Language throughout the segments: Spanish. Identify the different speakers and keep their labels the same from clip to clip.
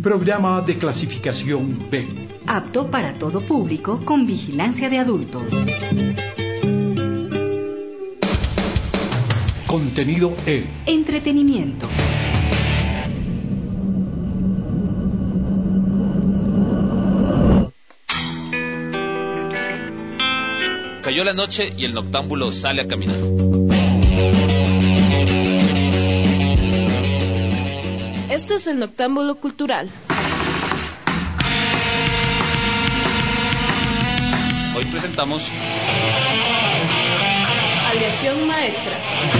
Speaker 1: Programa de clasificación B.
Speaker 2: Apto para todo público con vigilancia de adultos.
Speaker 1: Contenido E.
Speaker 2: Entretenimiento.
Speaker 3: Cayó la noche y el noctámbulo sale a caminar.
Speaker 4: Este es el Noctámbulo Cultural.
Speaker 3: Hoy presentamos
Speaker 4: Aleación maestra.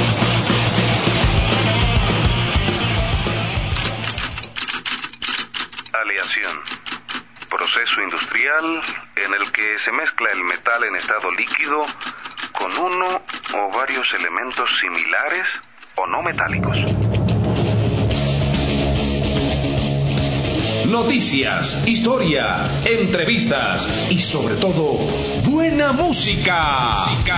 Speaker 5: Aleación. Proceso industrial en el que se mezcla el metal en estado líquido con uno o varios elementos similares o no metálicos.
Speaker 6: Noticias, historia, entrevistas y sobre todo, buena música.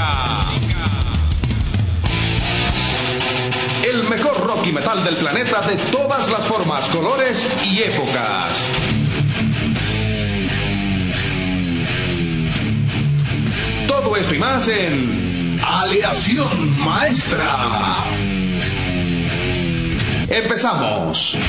Speaker 6: El mejor rock y metal del planeta de todas las formas, colores y épocas. Todo esto y más en Aleación Maestra. Empezamos.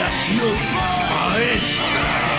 Speaker 1: Radiación Maestra.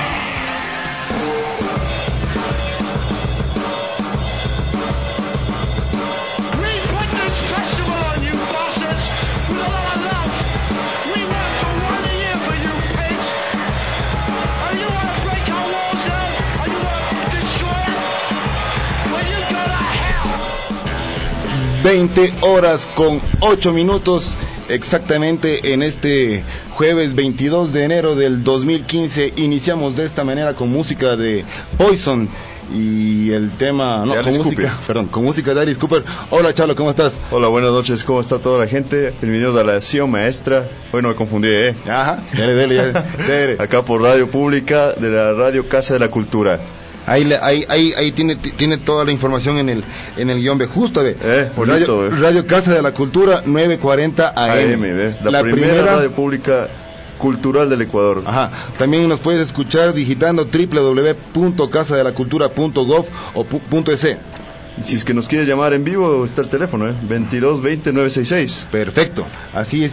Speaker 7: (20:08) exactamente en este jueves 22 de enero del 2015. Iniciamos de esta manera con música de Poison y el tema con música de Alice Cooper. Hola Chalo, ¿cómo estás?
Speaker 8: Hola, buenas noches, ¿cómo está toda la gente? Bienvenidos a Radiación Maestra. Hoy no me confundí,
Speaker 7: Ajá, dale, chévere.
Speaker 8: Acá por Radio Pública de la Radio Casa de la Cultura.
Speaker 7: Ahí tiene toda la información en el guión B, justo
Speaker 8: bonito,
Speaker 7: Radio Casa de la Cultura, 9:40 AM.
Speaker 8: La primera radio pública cultural del Ecuador.
Speaker 7: Ajá. También nos puedes escuchar digitando www.casadelacultura.gov o .es.
Speaker 8: Si es que nos quieres llamar en vivo, está el teléfono, 2220-966.
Speaker 7: Perfecto. Así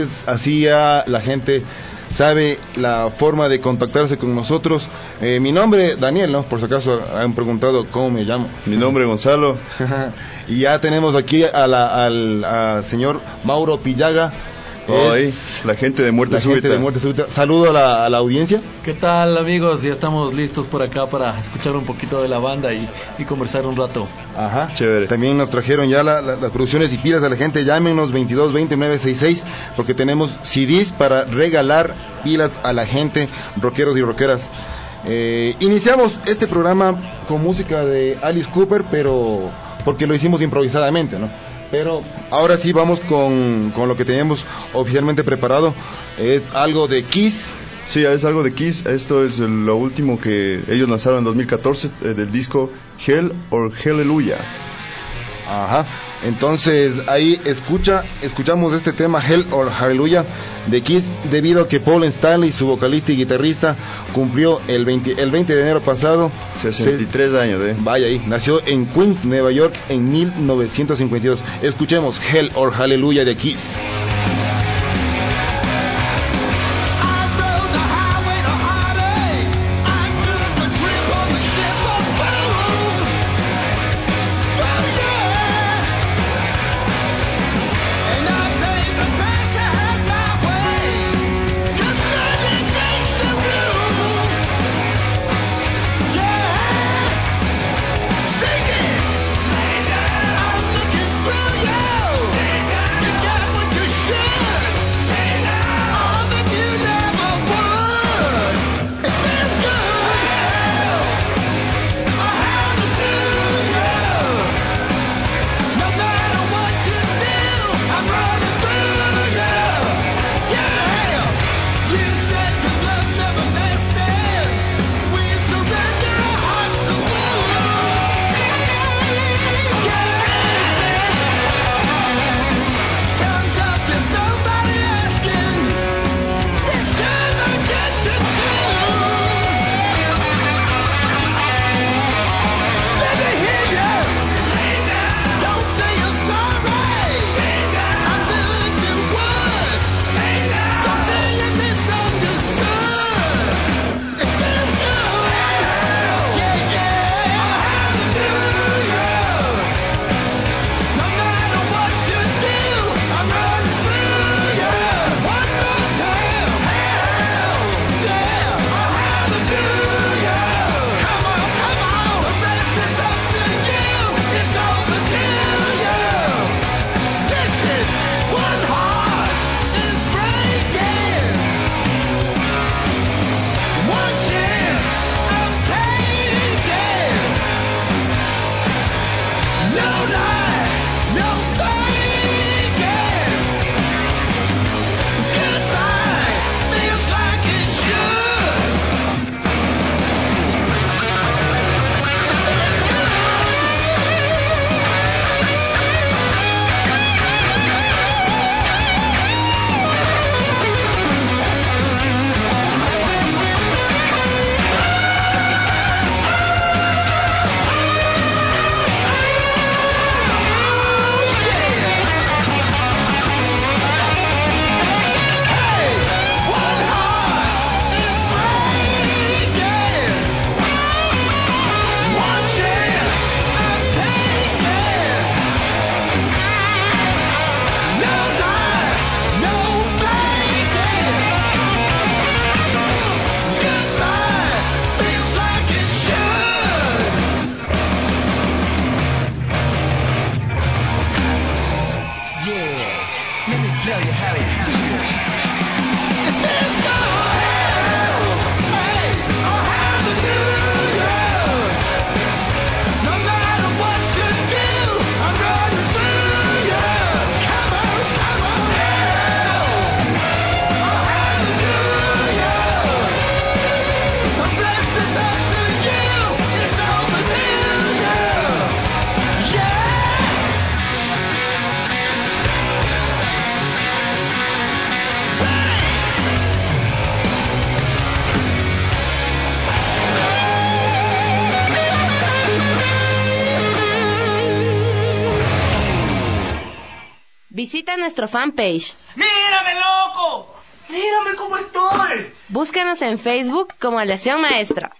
Speaker 7: ya la gente sabe la forma de contactarse con nosotros. Mi nombre, Daniel, ¿no? Por si acaso han preguntado cómo me llamo.
Speaker 8: Mi nombre, Gonzalo.
Speaker 7: Y ya tenemos aquí al señor Mauro Pillaga.
Speaker 8: La gente de Muerte Súbita.
Speaker 7: Saludo a la audiencia.
Speaker 9: ¿Qué tal, amigos? Ya estamos listos por acá para escuchar un poquito de la banda y conversar un rato.
Speaker 7: Ajá,
Speaker 8: chévere.
Speaker 7: También nos trajeron ya las producciones y pilas de la gente. Llámenos 2220-966 porque tenemos CDs para regalar pilas a la gente, rockeros y rockeras. Iniciamos este programa con música de Alice Cooper, pero porque lo hicimos improvisadamente, ¿no? Pero ahora sí vamos con lo que teníamos oficialmente preparado. Es algo de Kiss.
Speaker 8: Sí, es algo de Kiss. Esto es lo último que ellos lanzaron en 2014 del disco Hell or Hallelujah.
Speaker 7: Ajá. Entonces ahí escuchamos este tema Hell or Hallelujah de Kiss, debido a que Paul Stanley, su vocalista y guitarrista, cumplió el 20 de enero pasado
Speaker 8: 63 años.
Speaker 7: Vaya ahí, nació en Queens, Nueva York en 1952. Escuchemos Hell or Hallelujah de Kiss.
Speaker 10: Should
Speaker 1: tell you how it feels.
Speaker 4: Visita nuestro fanpage.
Speaker 1: ¡Mírame, loco! ¡Mírame cómo estoy!
Speaker 4: Búscanos en Facebook como Aleación Maestra.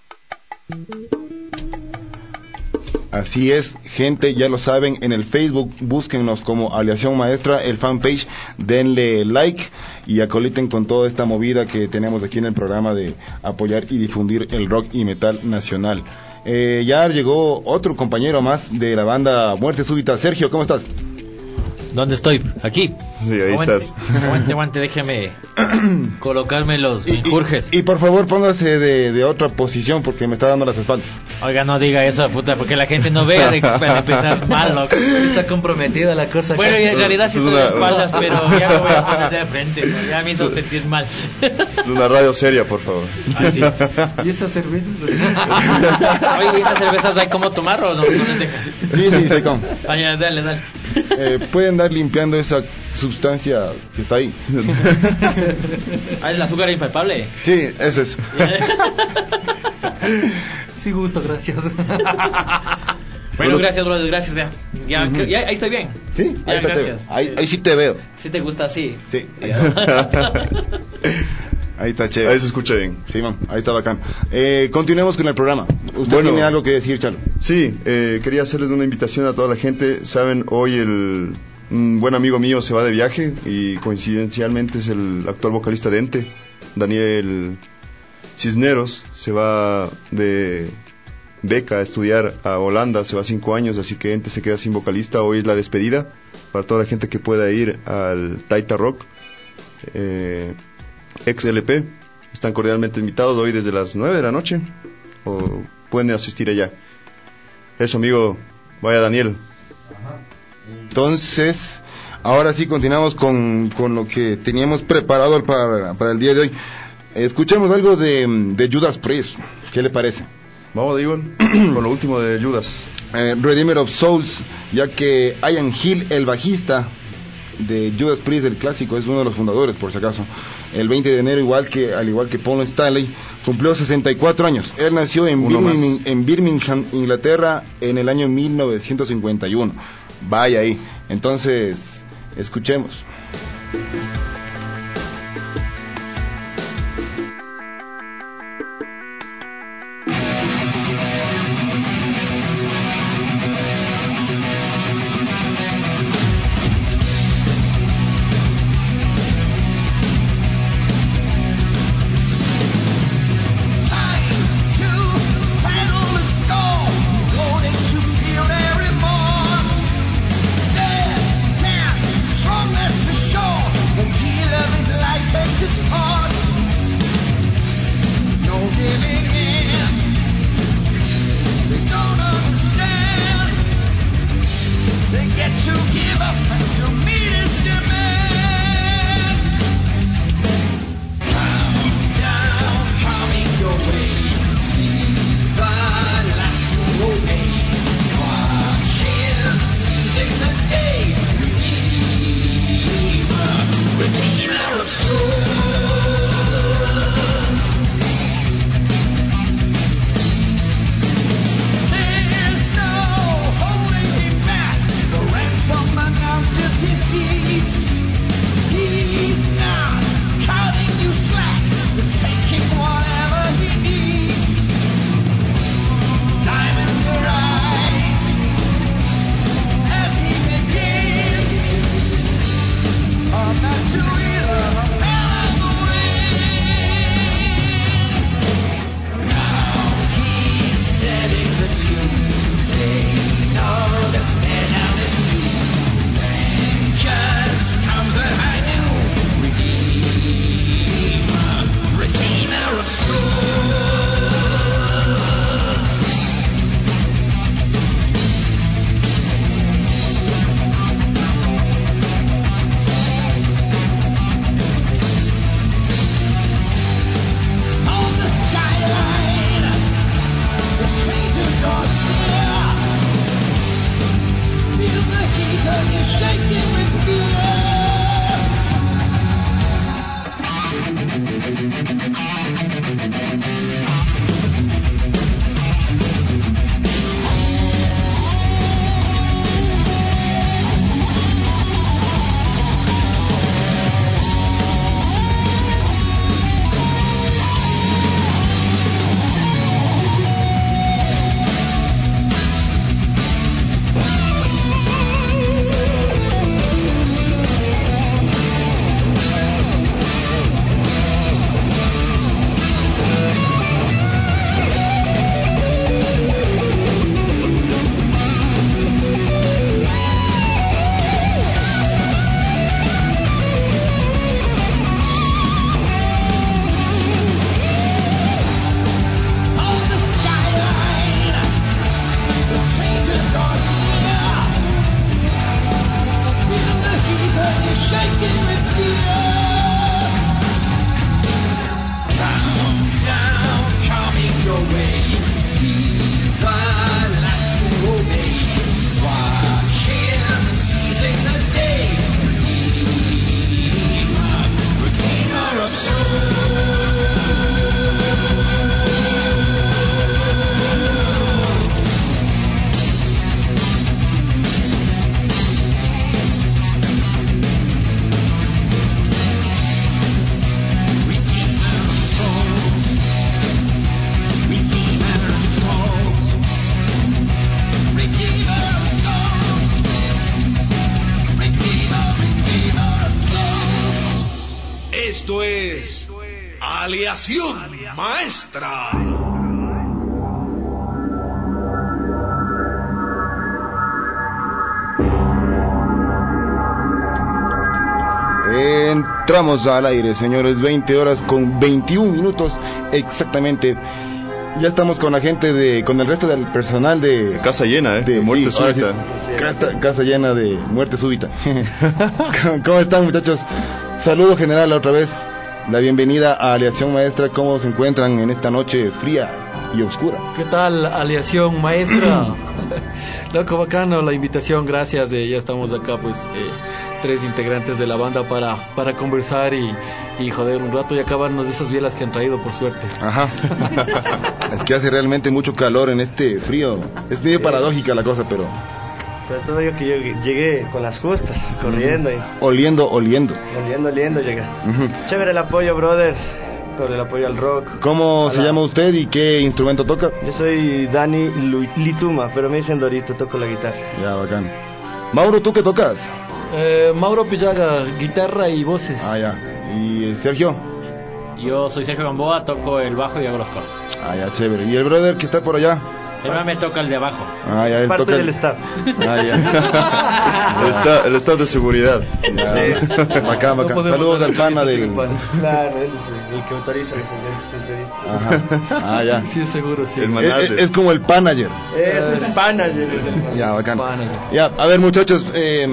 Speaker 7: Así es, gente, ya lo saben, en el Facebook búsquennos como Aleación Maestra, el fanpage, denle like y acoliten con toda esta movida que tenemos aquí en el programa de apoyar y difundir el rock y metal nacional. Ya llegó otro compañero más de la banda Muerte Súbita. Sergio, ¿cómo estás?
Speaker 10: ¿Dónde estoy? Aquí.
Speaker 8: Sí, ahí estás.
Speaker 10: Aguante, déjeme colocarme los menjurjes.
Speaker 7: Y por favor, póngase de otra posición porque me está dando las espaldas.
Speaker 10: Oiga, no diga eso, puta, porque la gente no vea para empezar mal, loco.
Speaker 9: Está comprometida la cosa.
Speaker 10: Bueno, y en realidad sí estoy de espaldas, pero ya me voy a poner de frente, ¿no? Ya me hizo sentir mal.
Speaker 8: Una radio seria, por favor.
Speaker 10: Sí.
Speaker 9: ¿Y esas cervezas?
Speaker 10: Oye, ¿y esas cervezas hay como tomar o no les deja?
Speaker 7: Sí, se come.
Speaker 10: Oye, dale.
Speaker 7: Pueden dar limpiando esa sustancia que está ahí.
Speaker 10: ¿Es el azúcar impalpable?
Speaker 7: Sí, es eso.
Speaker 9: Sí, gusto, gracias.
Speaker 10: Bueno, gracias, brother, gracias. Ya, ahí estoy bien.
Speaker 7: Sí,
Speaker 10: ya,
Speaker 7: ahí,
Speaker 10: gracias.
Speaker 7: ahí sí te veo.
Speaker 10: ¿Sí te gusta así?
Speaker 7: Sí. Ahí está chévere.
Speaker 8: Ahí se escucha bien.
Speaker 7: Sí, man, ahí está bacán. Continuemos con el programa. ¿Usted tiene algo que decir, Chalo?
Speaker 8: Sí, quería hacerles una invitación a toda la gente. Saben, hoy un buen amigo mío se va de viaje y coincidencialmente es el actual vocalista de Ente, Daniel Cisneros. Se va de beca a estudiar a Holanda, se va 5 años, así que Ente se queda sin vocalista. Hoy es la despedida para toda la gente que pueda ir al Taita Rock XLP. Están cordialmente invitados hoy desde las 9 de la noche o pueden asistir allá. Eso, amigo, vaya Daniel.
Speaker 7: Entonces, ahora sí continuamos con lo que teníamos preparado para el día de hoy. Escuchemos algo de Judas Priest. ¿Qué le parece?
Speaker 8: Vamos, digo, con lo último de Judas.
Speaker 7: Redeemer of Souls, ya que Ian Hill, el bajista de Judas Priest, el clásico, es uno de los fundadores, por si acaso. El 20 de enero, al igual que Paul Stanley, cumplió 64 años. Él nació en Birmingham, Inglaterra, en el año 1951. Vaya ahí. Entonces, escuchemos.
Speaker 1: Strong, that's for sure.
Speaker 6: Esto es Aleación Maestra.
Speaker 7: Entramos al aire, señores, 20 horas con 21 minutos exactamente. Ya estamos con la gente con el resto del personal de
Speaker 8: Casa llena, de muerte súbita.
Speaker 7: Casa llena de muerte súbita. ¿Cómo están, muchachos? Saludo general otra vez. La bienvenida a Aleación Maestra. ¿Cómo se encuentran en esta noche fría y oscura?
Speaker 9: ¿Qué tal, Aleación Maestra? Loco, bacano la invitación, gracias. Ya estamos acá, pues, 3 integrantes de la banda para conversar y joder un rato y acabarnos de esas bielas que han traído, por suerte.
Speaker 7: Ajá. Es que hace realmente mucho calor en este frío. Es medio paradójica la cosa, pero...
Speaker 1: Sobre todo yo llegué con las justas, corriendo.
Speaker 7: Oliendo
Speaker 1: llegué. Chévere el apoyo, brothers, por el apoyo al rock.
Speaker 7: ¿Cómo se llama usted y qué instrumento toca?
Speaker 1: Yo soy Dani Lituma, pero me dicen Dorito, toco la guitarra.
Speaker 7: Ya, bacán. Mauro, ¿tú qué tocas?
Speaker 9: Mauro Pillaga, guitarra y voces.
Speaker 7: Ah, ya. ¿Y Sergio?
Speaker 10: Yo soy Sergio Gamboa, toco el bajo y hago los coros.
Speaker 7: Ah, ya, chévere. ¿Y el brother que está por allá?
Speaker 10: Él me toca el de abajo.
Speaker 7: Ah, ya,
Speaker 1: es parte del staff.
Speaker 7: Ah, ya.
Speaker 8: el staff de seguridad.
Speaker 7: Ya. Bacán. Saludos al pana del...
Speaker 1: Claro, él es el que autoriza las entrevistas.
Speaker 7: Ajá. Ah, ya.
Speaker 9: Sí, es seguro, sí.
Speaker 8: El manager.
Speaker 7: Es como el manager.
Speaker 1: Es el manager.
Speaker 7: Ya, bacán. Ya, a ver, muchachos,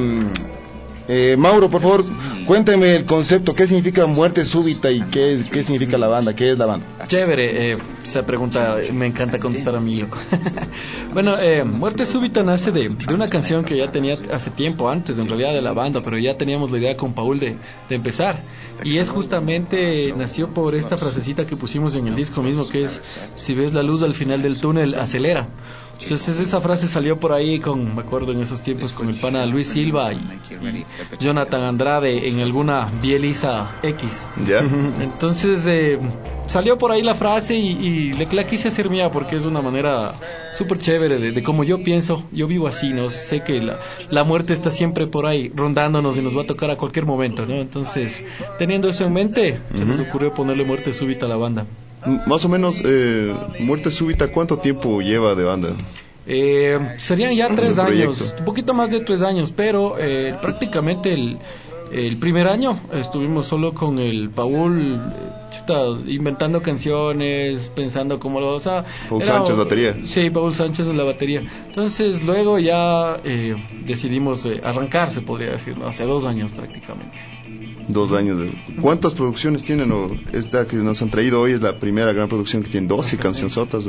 Speaker 7: Mauro, por favor, cuénteme el concepto, ¿qué significa muerte súbita y qué significa la banda? ¿Qué es la banda?
Speaker 9: Chévere, esa pregunta me encanta contestar a mí. Bueno, Muerte Súbita nace de una canción que ya tenía hace tiempo antes, en realidad, de la banda, pero ya teníamos la idea con Paul de empezar. Y es justamente, nació por esta frasecita que pusimos en el disco mismo, que es: si ves la luz al final del túnel, acelera. Entonces esa frase salió por ahí me acuerdo en esos tiempos, con el pana Luis Silva y Jonathan Andrade en alguna bieliza X.
Speaker 8: ¿Ya?
Speaker 9: Entonces salió por ahí la frase y la quise hacer mía porque es una manera súper chévere de cómo yo pienso. Yo vivo así, ¿no? Sé que la muerte está siempre por ahí rondándonos y nos va a tocar a cualquier momento, ¿no? Entonces, teniendo eso en mente, se nos ocurrió ponerle Muerte Súbita a la banda.
Speaker 8: Más o menos, Muerte Súbita, ¿cuánto tiempo lleva de banda?
Speaker 9: Serían ya 3 años, un poquito más de 3 años, pero prácticamente el primer año estuvimos solo con el Paul, inventando canciones, pensando cómo lo... O sea,
Speaker 8: Paul Sánchez, batería.
Speaker 9: Sí, Paul Sánchez en la batería. Entonces luego ya decidimos arrancar, se podría decir, ¿no? Hace 2 años prácticamente.
Speaker 8: 2 años. ¿Cuántas producciones tienen? Esta que nos han traído hoy es la primera gran producción que tienen 12 cancionzotas, ¿no?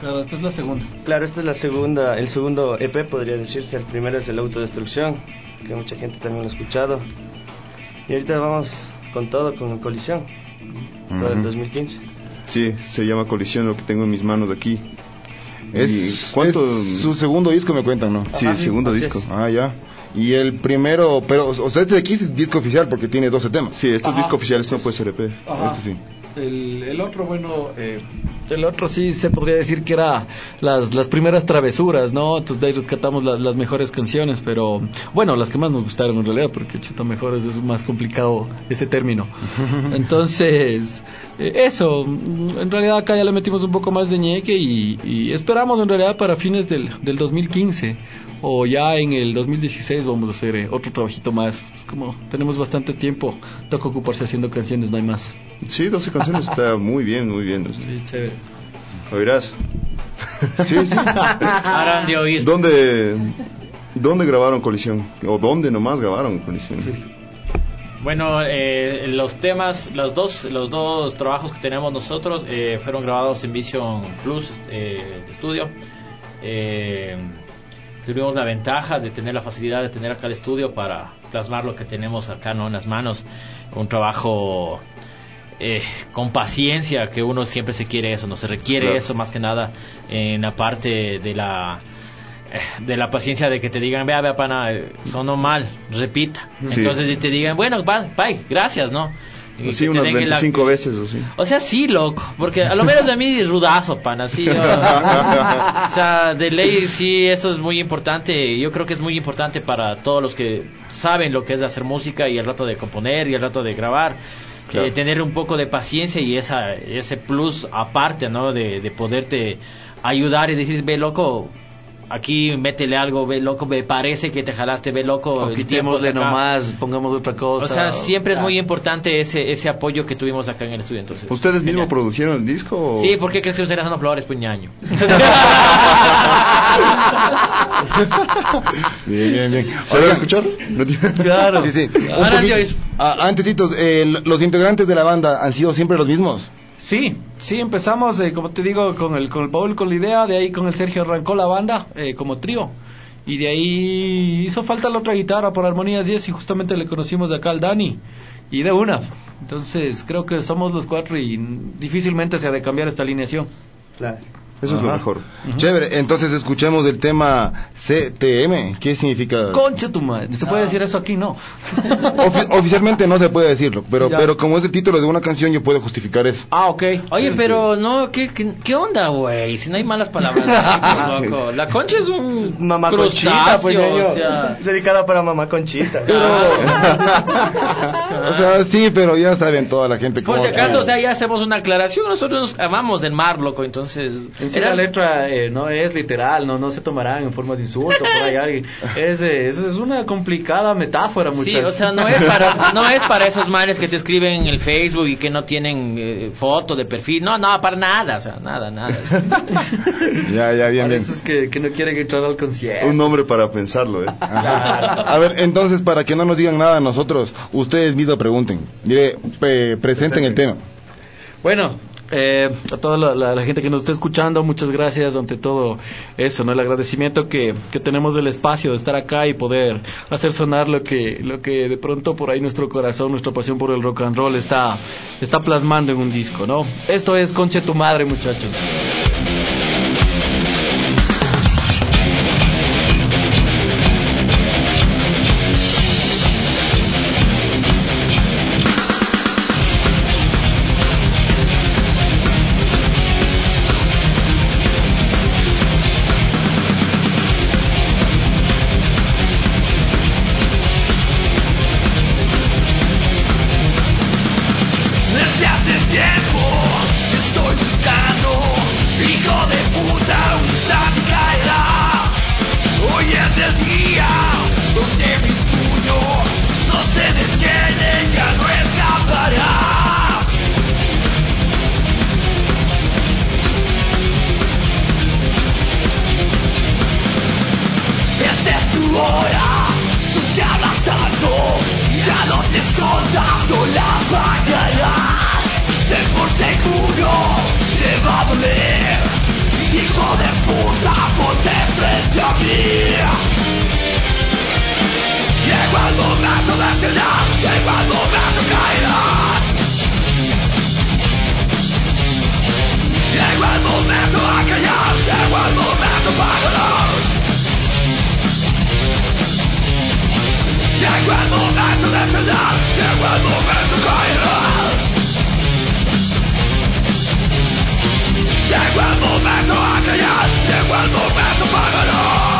Speaker 9: Claro, esta es la segunda.
Speaker 1: Claro, esta es la segunda, el segundo EP podría decirse. El primero es el Autodestrucción, que mucha gente también lo ha escuchado. Y ahorita vamos con todo, con Colisión, todo el 2015.
Speaker 8: Sí, se llama Colisión, lo que tengo en mis manos aquí.
Speaker 7: Es su segundo disco, me cuentan, ¿no?
Speaker 8: Sí, segundo disco.
Speaker 7: Es. Ah, ya. Y el primero, pero, o sea, este de aquí es disco oficial porque tiene 12 temas.
Speaker 8: Sí, este es disco oficial, esto no puede ser EP.
Speaker 7: Este sí.
Speaker 9: El otro, bueno, el otro sí se podría decir que era las primeras travesuras, ¿no? Entonces de ahí rescatamos las mejores canciones, pero bueno, las que más nos gustaron en realidad, porque chuta mejores es más complicado ese término. Entonces, eso, en realidad acá ya le metimos un poco más de ñeque y esperamos en realidad para fines del 2015 o ya en el 2016 vamos a hacer otro trabajito más. Es como tenemos bastante tiempo, toca ocuparse haciendo canciones, no hay más.
Speaker 8: Sí, 12 canciones está muy bien, muy bien. O sea.
Speaker 9: Sí, chévere.
Speaker 8: Oirás.
Speaker 7: Sí.
Speaker 10: Harán de oír.
Speaker 8: ¿Dónde grabaron Colisión? ¿O dónde nomás grabaron Colisión?
Speaker 10: Sí. Bueno, los temas, los dos trabajos que tenemos nosotros fueron grabados en Vision Plus Studio. Tuvimos la ventaja de tener la facilidad de tener acá el estudio para plasmar lo que tenemos acá, ¿no?, en las manos. Un trabajo con paciencia, que uno siempre se quiere eso, no se requiere, claro, eso más que nada en la parte de la paciencia de que te digan, vea pana, sonó mal, repita. Sí. Entonces y te digan, bueno, bye, gracias, ¿no?
Speaker 8: Sí, unas 25 veces o sí.
Speaker 10: O sea, sí, loco, porque a lo menos de mí rudazo, pana, sí. O sea, de ley sí, eso es muy importante. Yo creo que es muy importante para todos los que saben lo que es hacer música y el rato de componer y el rato de grabar. Claro. Tener un poco de paciencia y ese plus aparte, ¿no? De poderte ayudar y decir, ve, loco, aquí métele algo, ve, loco, me parece que te jalaste, ve, loco,
Speaker 9: quitémosle nomás, pongamos otra cosa.
Speaker 10: O sea, siempre es muy importante ese apoyo que tuvimos acá en el estudio. Entonces,
Speaker 8: ¿ustedes mismos produjeron el disco?
Speaker 10: Sí, ¿por qué crees que ustedes son flores, puñaño?
Speaker 7: Bien.
Speaker 8: ¿Se va a escuchar?
Speaker 7: Claro. Sí. Antesitos, ¿los integrantes de la banda han sido siempre los mismos?
Speaker 9: Sí, empezamos, como te digo, con el Paul con la idea, de ahí con el Sergio arrancó la banda como trío, y de ahí hizo falta la otra guitarra por Armonías 10 y justamente le conocimos de acá al Dani, y de una, entonces creo que somos los cuatro y difícilmente se ha de cambiar esta alineación.
Speaker 1: Claro.
Speaker 8: Eso es lo mejor.
Speaker 7: Chévere, entonces escuchemos el tema CTM. ¿Qué significa?
Speaker 9: Concha tu madre. ¿Se puede decir eso aquí? No.
Speaker 7: Oficialmente no se puede decirlo, pero como es el título de una canción, yo puedo justificar eso.
Speaker 9: Ah, ok.
Speaker 10: Oye, pero no, ¿qué onda, güey? Si no hay malas palabras. Loco. La concha es un
Speaker 1: mamá conchita, pues,
Speaker 10: o sea,
Speaker 1: dedicada para mamá conchita.
Speaker 7: Pero... o sea, sí, pero ya saben toda la gente.
Speaker 10: Por si acaso, o sea, ya hacemos una aclaración. Nosotros nos amamos del mar, loco, entonces...
Speaker 9: Sí, la letra no es literal, no se tomarán en forma de insulto por ahí alguien. Es una complicada metáfora, muchachos.
Speaker 10: Sí, o sea, no es para esos manes que te escriben en el Facebook y que no tienen foto de perfil. No, para nada, o sea, nada.
Speaker 7: Ya, bien.
Speaker 9: Eso es que no quieren entrar al concierto.
Speaker 8: Un nombre para pensarlo,
Speaker 7: Claro. A ver, entonces, para que no nos digan nada a nosotros, ustedes mismos pregunten. Presenten el tema.
Speaker 9: Bueno, a toda la gente que nos está escuchando, muchas gracias. Ante todo eso, ¿no? El agradecimiento que tenemos del espacio de estar acá y poder hacer sonar lo que de pronto por ahí nuestro corazón, nuestra pasión por el rock and roll está plasmando en un disco, ¿no? Esto es Conche tu madre, muchachos.
Speaker 11: Hijo de puta, ponte frente a mí. Llegó el momento de cenar, llegó el momento caerás. Llegó el momento a callar, llegó el momento pagarás. Llegó el momento de cenar, llegó el momento caerás. Llegó el momento a callar, llegó el momento pagarás.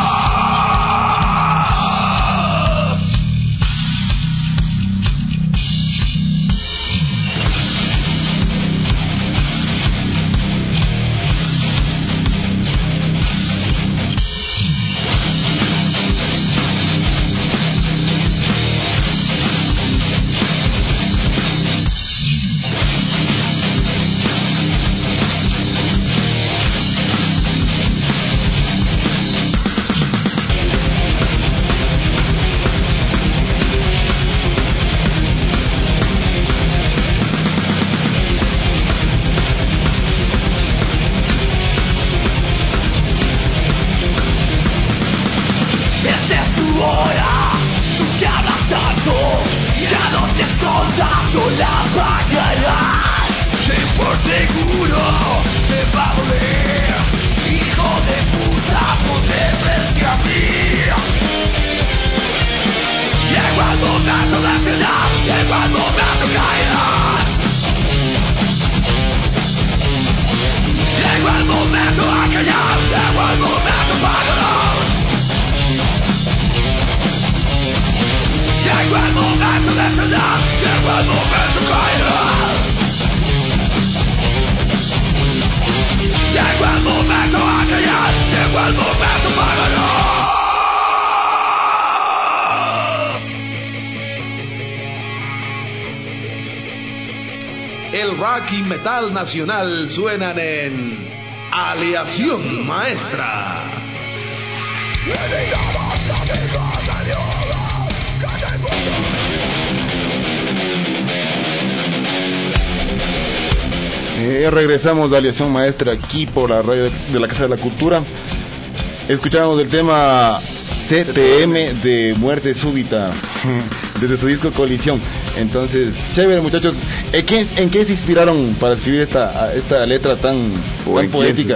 Speaker 6: El rock y metal nacional suenan en Aleación Maestra.
Speaker 7: Regresamos de Aleación Maestra aquí por la radio de la Casa de la Cultura. Escuchamos el tema CTM de Muerte Súbita desde su disco Colisión. Entonces, chévere, muchachos. ¿En qué se inspiraron para escribir esta letra tan poética?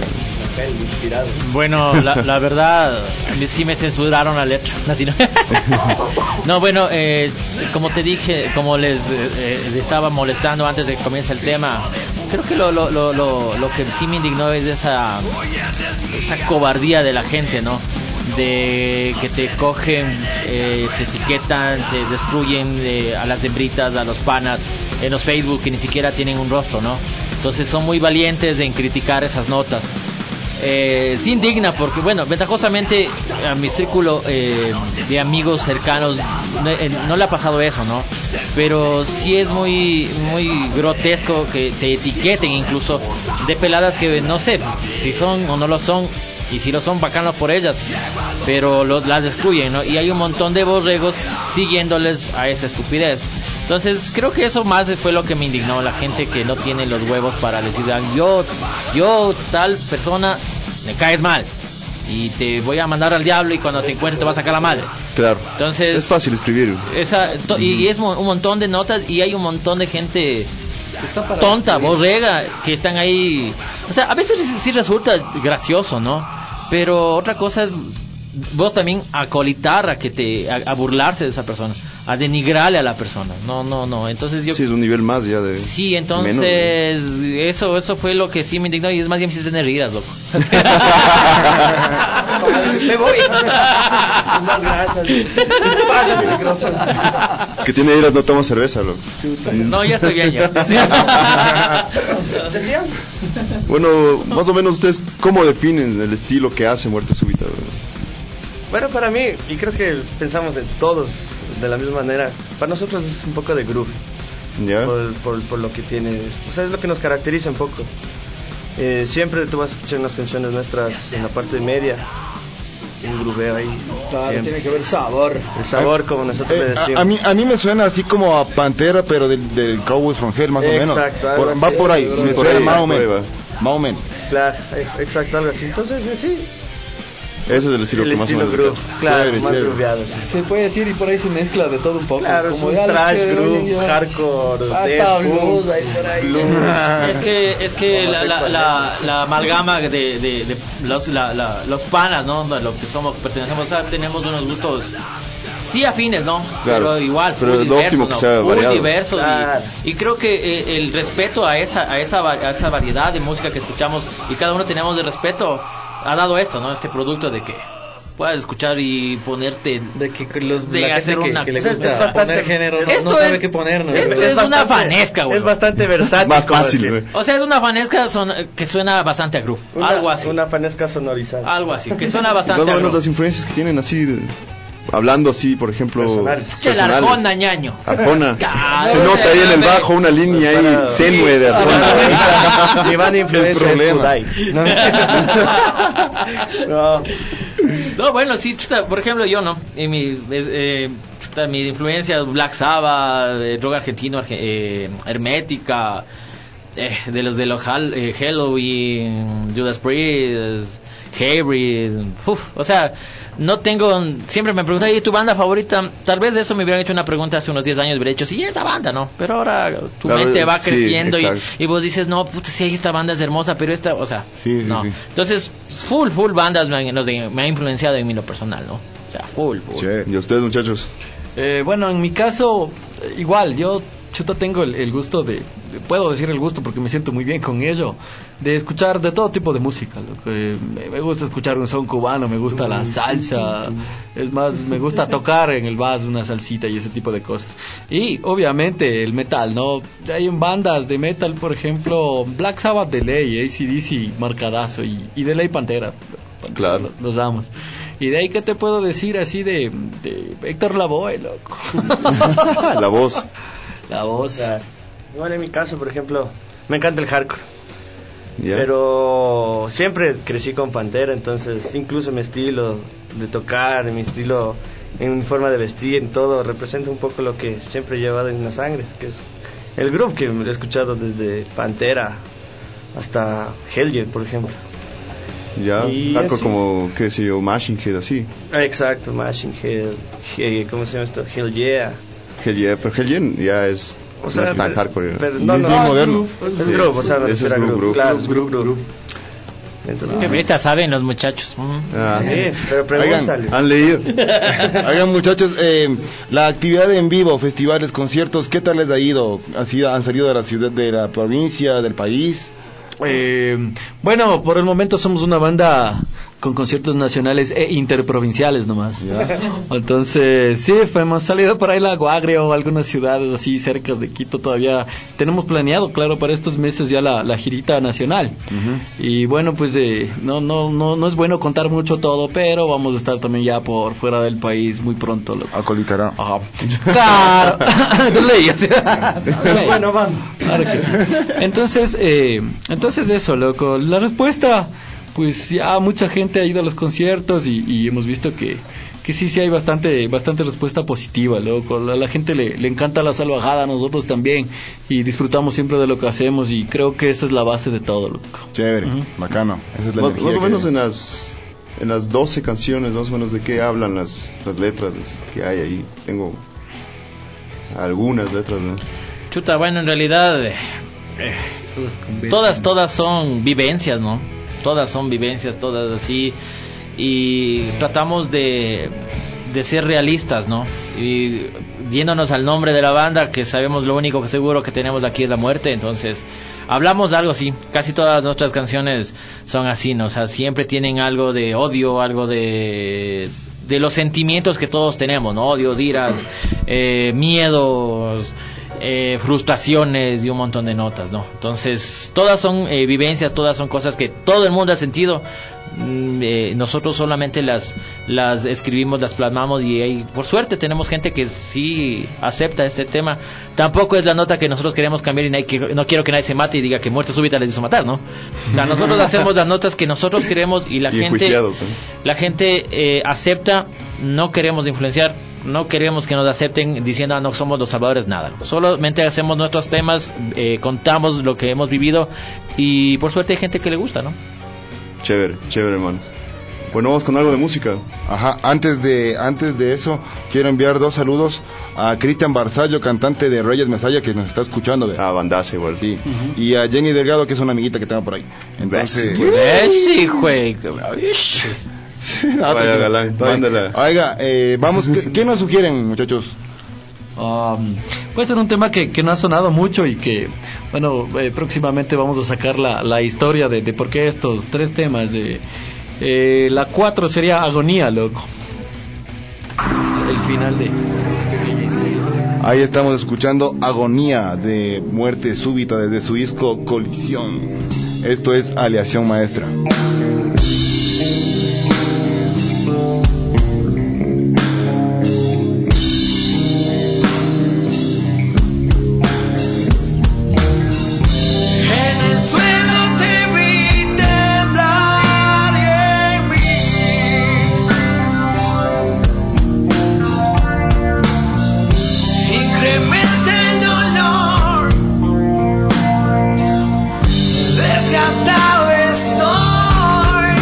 Speaker 10: Bueno, la verdad, sí me censuraron la letra. Así no. No, bueno, como te dije, como les estaba molestando antes de que comience el tema, creo que lo que sí me indignó es esa cobardía de la gente, ¿no? De que te cogen, te etiquetan, te destruyen a las hembritas, a los panas en los Facebook que ni siquiera tienen un rostro, ¿no? Entonces son muy valientes en criticar esas notas. Sí indigna porque, bueno, ventajosamente a mi círculo de amigos cercanos no le ha pasado eso, ¿no? Pero sí es muy grotesco que te etiqueten incluso de peladas que no sé si son o no lo son, y si lo son, bacanos por ellas, pero las excluyen, ¿no? Y hay un montón de borregos siguiéndoles a esa estupidez. Entonces creo que eso más fue lo que me indignó, la gente que no tiene los huevos para decir, yo tal persona me caes mal y te voy a mandar al diablo y cuando te encuentre te va a sacar la madre.
Speaker 8: Claro.
Speaker 10: Entonces
Speaker 8: es fácil escribir.
Speaker 10: Y es un montón de notas y hay un montón de gente tonta, borrega, que están ahí. O sea, a veces sí resulta gracioso, ¿no? Pero otra cosa es vos también acolitar a burlarse de esa persona, a denigrarle a la persona. No. Entonces yo...
Speaker 8: Sí, es un nivel más ya de...
Speaker 10: Sí, entonces menos, eso fue lo que sí me indignó y es más bien me hiciste tener heridas, loco. Me voy.
Speaker 1: Más gracias. Pasa mi micrófono.
Speaker 8: Que tiene heridas, no toma cerveza, loco.
Speaker 10: No, ya estoy bien ya.
Speaker 1: ¿Decían?
Speaker 8: Bueno, más o menos ustedes, ¿cómo definen el estilo que hace Muerte Súbita?
Speaker 1: Bueno, para mí, y creo que pensamos en todos de la misma manera, para nosotros es un poco de groove.
Speaker 8: ¿Ya?
Speaker 1: Por lo que tiene, o sea, es lo que nos caracteriza un poco. Siempre tú vas a escuchar unas canciones nuestras en la parte media, un grooveo ahí.
Speaker 9: Claro,
Speaker 1: siempre.
Speaker 9: tiene que haber sabor.
Speaker 1: El sabor, como nosotros le decimos.
Speaker 7: A mí me suena así como a Pantera, pero del Cowboys from Hell, más o menos.
Speaker 1: Exacto.
Speaker 7: Va por ahí, me suena más o menos.
Speaker 1: Claro, exacto, algo así. Entonces, sí.
Speaker 8: Ese es el estilo que más
Speaker 1: estilo groove, claro, más grooveado.
Speaker 9: Se puede decir, y por ahí se mezcla de todo un poco.
Speaker 1: Claro,
Speaker 9: como
Speaker 1: es un trash, groove, hardcore,
Speaker 9: hasta blues, ahí por ahí.
Speaker 10: Es que la amalgama de los panas, ¿no? Lo que somos, pertenecemos, o sea, tenemos unos gustos sí afines, ¿no?
Speaker 8: Claro,
Speaker 10: pero igual,
Speaker 8: pero
Speaker 10: full
Speaker 8: es lo óptimo que sea variado.
Speaker 10: Diversos,
Speaker 1: Claro.
Speaker 10: y creo que el respeto a esa variedad de música que escuchamos y cada uno tenemos de respeto ha dado esto, ¿no? Este producto de que puedas escuchar y ponerte
Speaker 9: de que
Speaker 10: de hacer una
Speaker 9: que le gusta poner género no sabe qué poner, ¿no?
Speaker 10: Esto es una fanesca, güey.
Speaker 1: Es bastante versátil.
Speaker 8: Más fácil, güey.
Speaker 10: O sea, es una fanesca que suena bastante a groove. Algo así.
Speaker 1: Una fanesca sonorizada.
Speaker 10: Algo así, que suena bastante
Speaker 8: Más
Speaker 10: a
Speaker 8: o menos
Speaker 10: groove.
Speaker 8: las influencias que tienen así, hablando así, por ejemplo,
Speaker 10: El Arjona, ñaño.
Speaker 8: Arjona.
Speaker 10: Claro.
Speaker 8: Se nota ahí en el bajo una línea ahí tenue de Arjona.
Speaker 1: Mi banda influencia es Kudai.
Speaker 10: No, bueno, sí, chuta, por ejemplo, yo no. Mi influencia, Black Sabbath, rock argentino, Hermética, de los Halloween, Judas Priest, Hatebreed, o sea, no tengo, siempre me preguntan, ¿y tu banda favorita? Tal vez de eso me hubieran hecho una pregunta hace unos 10 años, hubiera hecho, sí, esta banda, ¿no? Pero ahora tu mente va creciendo, y vos dices, no, puta, sí, esta banda es hermosa, pero esta, o sea, no. Sí. Entonces, full bandas me ha influenciado en mí lo personal, ¿no? O sea, full.
Speaker 8: Sí. ¿Y ustedes, muchachos?
Speaker 9: Bueno, en mi caso, igual, yo tengo el gusto puedo decir el gusto porque me siento muy bien con ello, de escuchar de todo tipo de música. Lo que me gusta escuchar un son cubano, me gusta la salsa, es más, me gusta tocar en el bass una salsita y ese tipo de cosas. Y obviamente el metal, ¿no? Hay en bandas de metal, por ejemplo, Black Sabbath de ley, AC/DC marcadazo, y de ley Pantera.
Speaker 8: Claro.
Speaker 9: Los damos. Y de ahí, ¿qué te puedo decir así de Héctor Lavoe, loco?
Speaker 8: La voz.
Speaker 1: Claro. Igual en mi caso, por ejemplo, me encanta el hardcore.
Speaker 8: Yeah.
Speaker 1: Pero siempre crecí con Pantera, entonces incluso mi estilo de tocar, mi estilo, en mi forma de vestir, en todo, representa un poco lo que siempre he llevado en la sangre, que es el groove que he escuchado desde Pantera hasta Hellyear, por ejemplo.
Speaker 8: Ya, hardcore como, qué sé yo, Machine Head, así.
Speaker 1: Exacto, Machine Head, ¿cómo se llama esto? Hellyear,
Speaker 8: pero Hellyear ya es...
Speaker 1: O sea,
Speaker 8: no es tan hardcore.
Speaker 1: Pero
Speaker 8: no,
Speaker 1: moderno. Es groove, o sea, no
Speaker 8: es
Speaker 1: groove. Claro, es groove.
Speaker 10: Entonces, ahorita saben los muchachos.
Speaker 1: Sí, pero pregúntale.
Speaker 8: Han leído.
Speaker 7: Oigan, muchachos, la actividad en vivo, festivales, conciertos, ¿qué tal les ha ido? ¿Han salido de la ciudad, de la provincia, del país?
Speaker 9: Bueno, por el momento somos una banda con conciertos nacionales e interprovinciales nomás. Entonces, sí, hemos salido por ahí la Guagre o algunas ciudades así cerca de Quito todavía. Tenemos planeado, claro, para estos meses ya la girita nacional. Y bueno, pues no es bueno contar mucho todo, pero vamos a estar también ya por fuera del país muy pronto.
Speaker 7: Acolitará.
Speaker 9: Ajá. Claro. Tú leías.
Speaker 1: Bueno, vamos.
Speaker 9: Claro que sí. Entonces eso, loco. La respuesta, pues ya mucha gente ha ido a los conciertos y hemos visto que sí hay bastante respuesta positiva, loco. A la gente le encanta la salvajada, a nosotros también, y disfrutamos siempre de lo que hacemos, y creo que esa es la base de todo, loco.
Speaker 7: Chévere, bacano. Esa es la energía
Speaker 8: más o menos en las 12 canciones, más o menos de qué hablan las letras que hay ahí. Tengo algunas letras, ¿no?
Speaker 10: Chuta, bueno, en realidad todas son vivencias, ¿no? Todas son vivencias, todas así, y tratamos de ser realistas, ¿no? Y yéndonos al nombre de la banda, que sabemos lo único que seguro que tenemos aquí es la muerte, entonces hablamos de algo así. Casi todas nuestras canciones son así, ¿no? O sea, siempre tienen algo de odio, algo de los sentimientos que todos tenemos, ¿no? Odios, iras, miedos, frustraciones y un montón de notas, ¿no? Entonces, todas son vivencias, todas son cosas que todo el mundo ha sentido. Nosotros solamente las escribimos, las plasmamos, y por suerte tenemos gente que sí acepta este tema. Tampoco es la nota que nosotros queremos cambiar, y no quiero que nadie se mate y diga que muerte súbita les hizo matar, ¿no? O sea, nosotros hacemos las notas que nosotros queremos, y la gente acepta. No queremos influenciar, no queremos que nos acepten diciendo no somos los salvadores, nada. Solamente hacemos nuestros temas, contamos lo que hemos vivido y por suerte hay gente que le gusta, ¿no?
Speaker 8: Chévere, hermanos. Bueno, vamos con algo de música.
Speaker 7: Ajá, antes de eso, quiero enviar 2 saludos a Cristian Barzallo, cantante de Reyes Mesaya, que nos está escuchando.
Speaker 8: Bandaza igual.
Speaker 7: Sí. Y a Jenny Delgado, que es una amiguita que tengo por ahí. Entonces...
Speaker 10: Sí, güey.
Speaker 8: Vaya galán, mándala.
Speaker 7: Oiga, vamos, ¿qué nos sugieren, muchachos?
Speaker 9: Puede ser un tema que no ha sonado mucho y que, bueno, próximamente vamos a sacar la historia de por qué estos 3 temas. La 4 sería Agonía, loco. El final de Pequeña Histeria.
Speaker 7: Ahí estamos escuchando Agonía de Muerte Súbita desde su disco Colisión. Esto es Aleación Maestra.
Speaker 11: Desgastado estoy.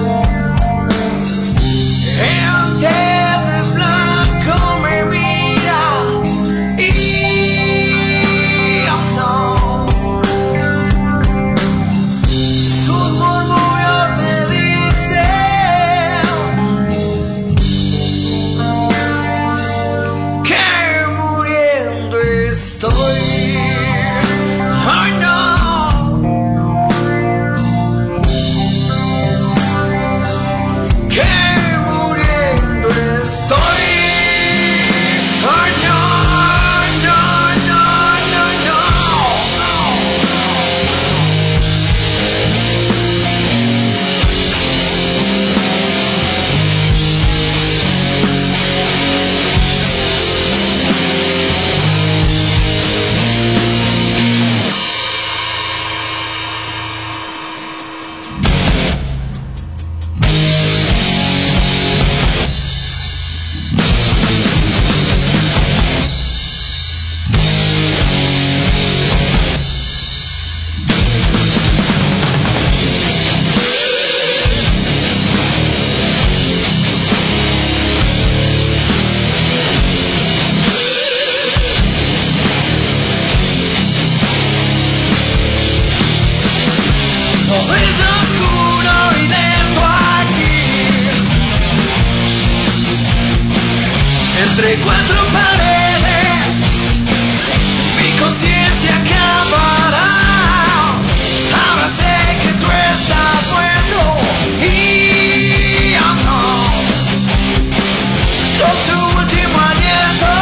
Speaker 12: entre cuatro paredes, mi conciencia acabará. Ahora sé que tú estás muerto y yo no. Con tu último aliento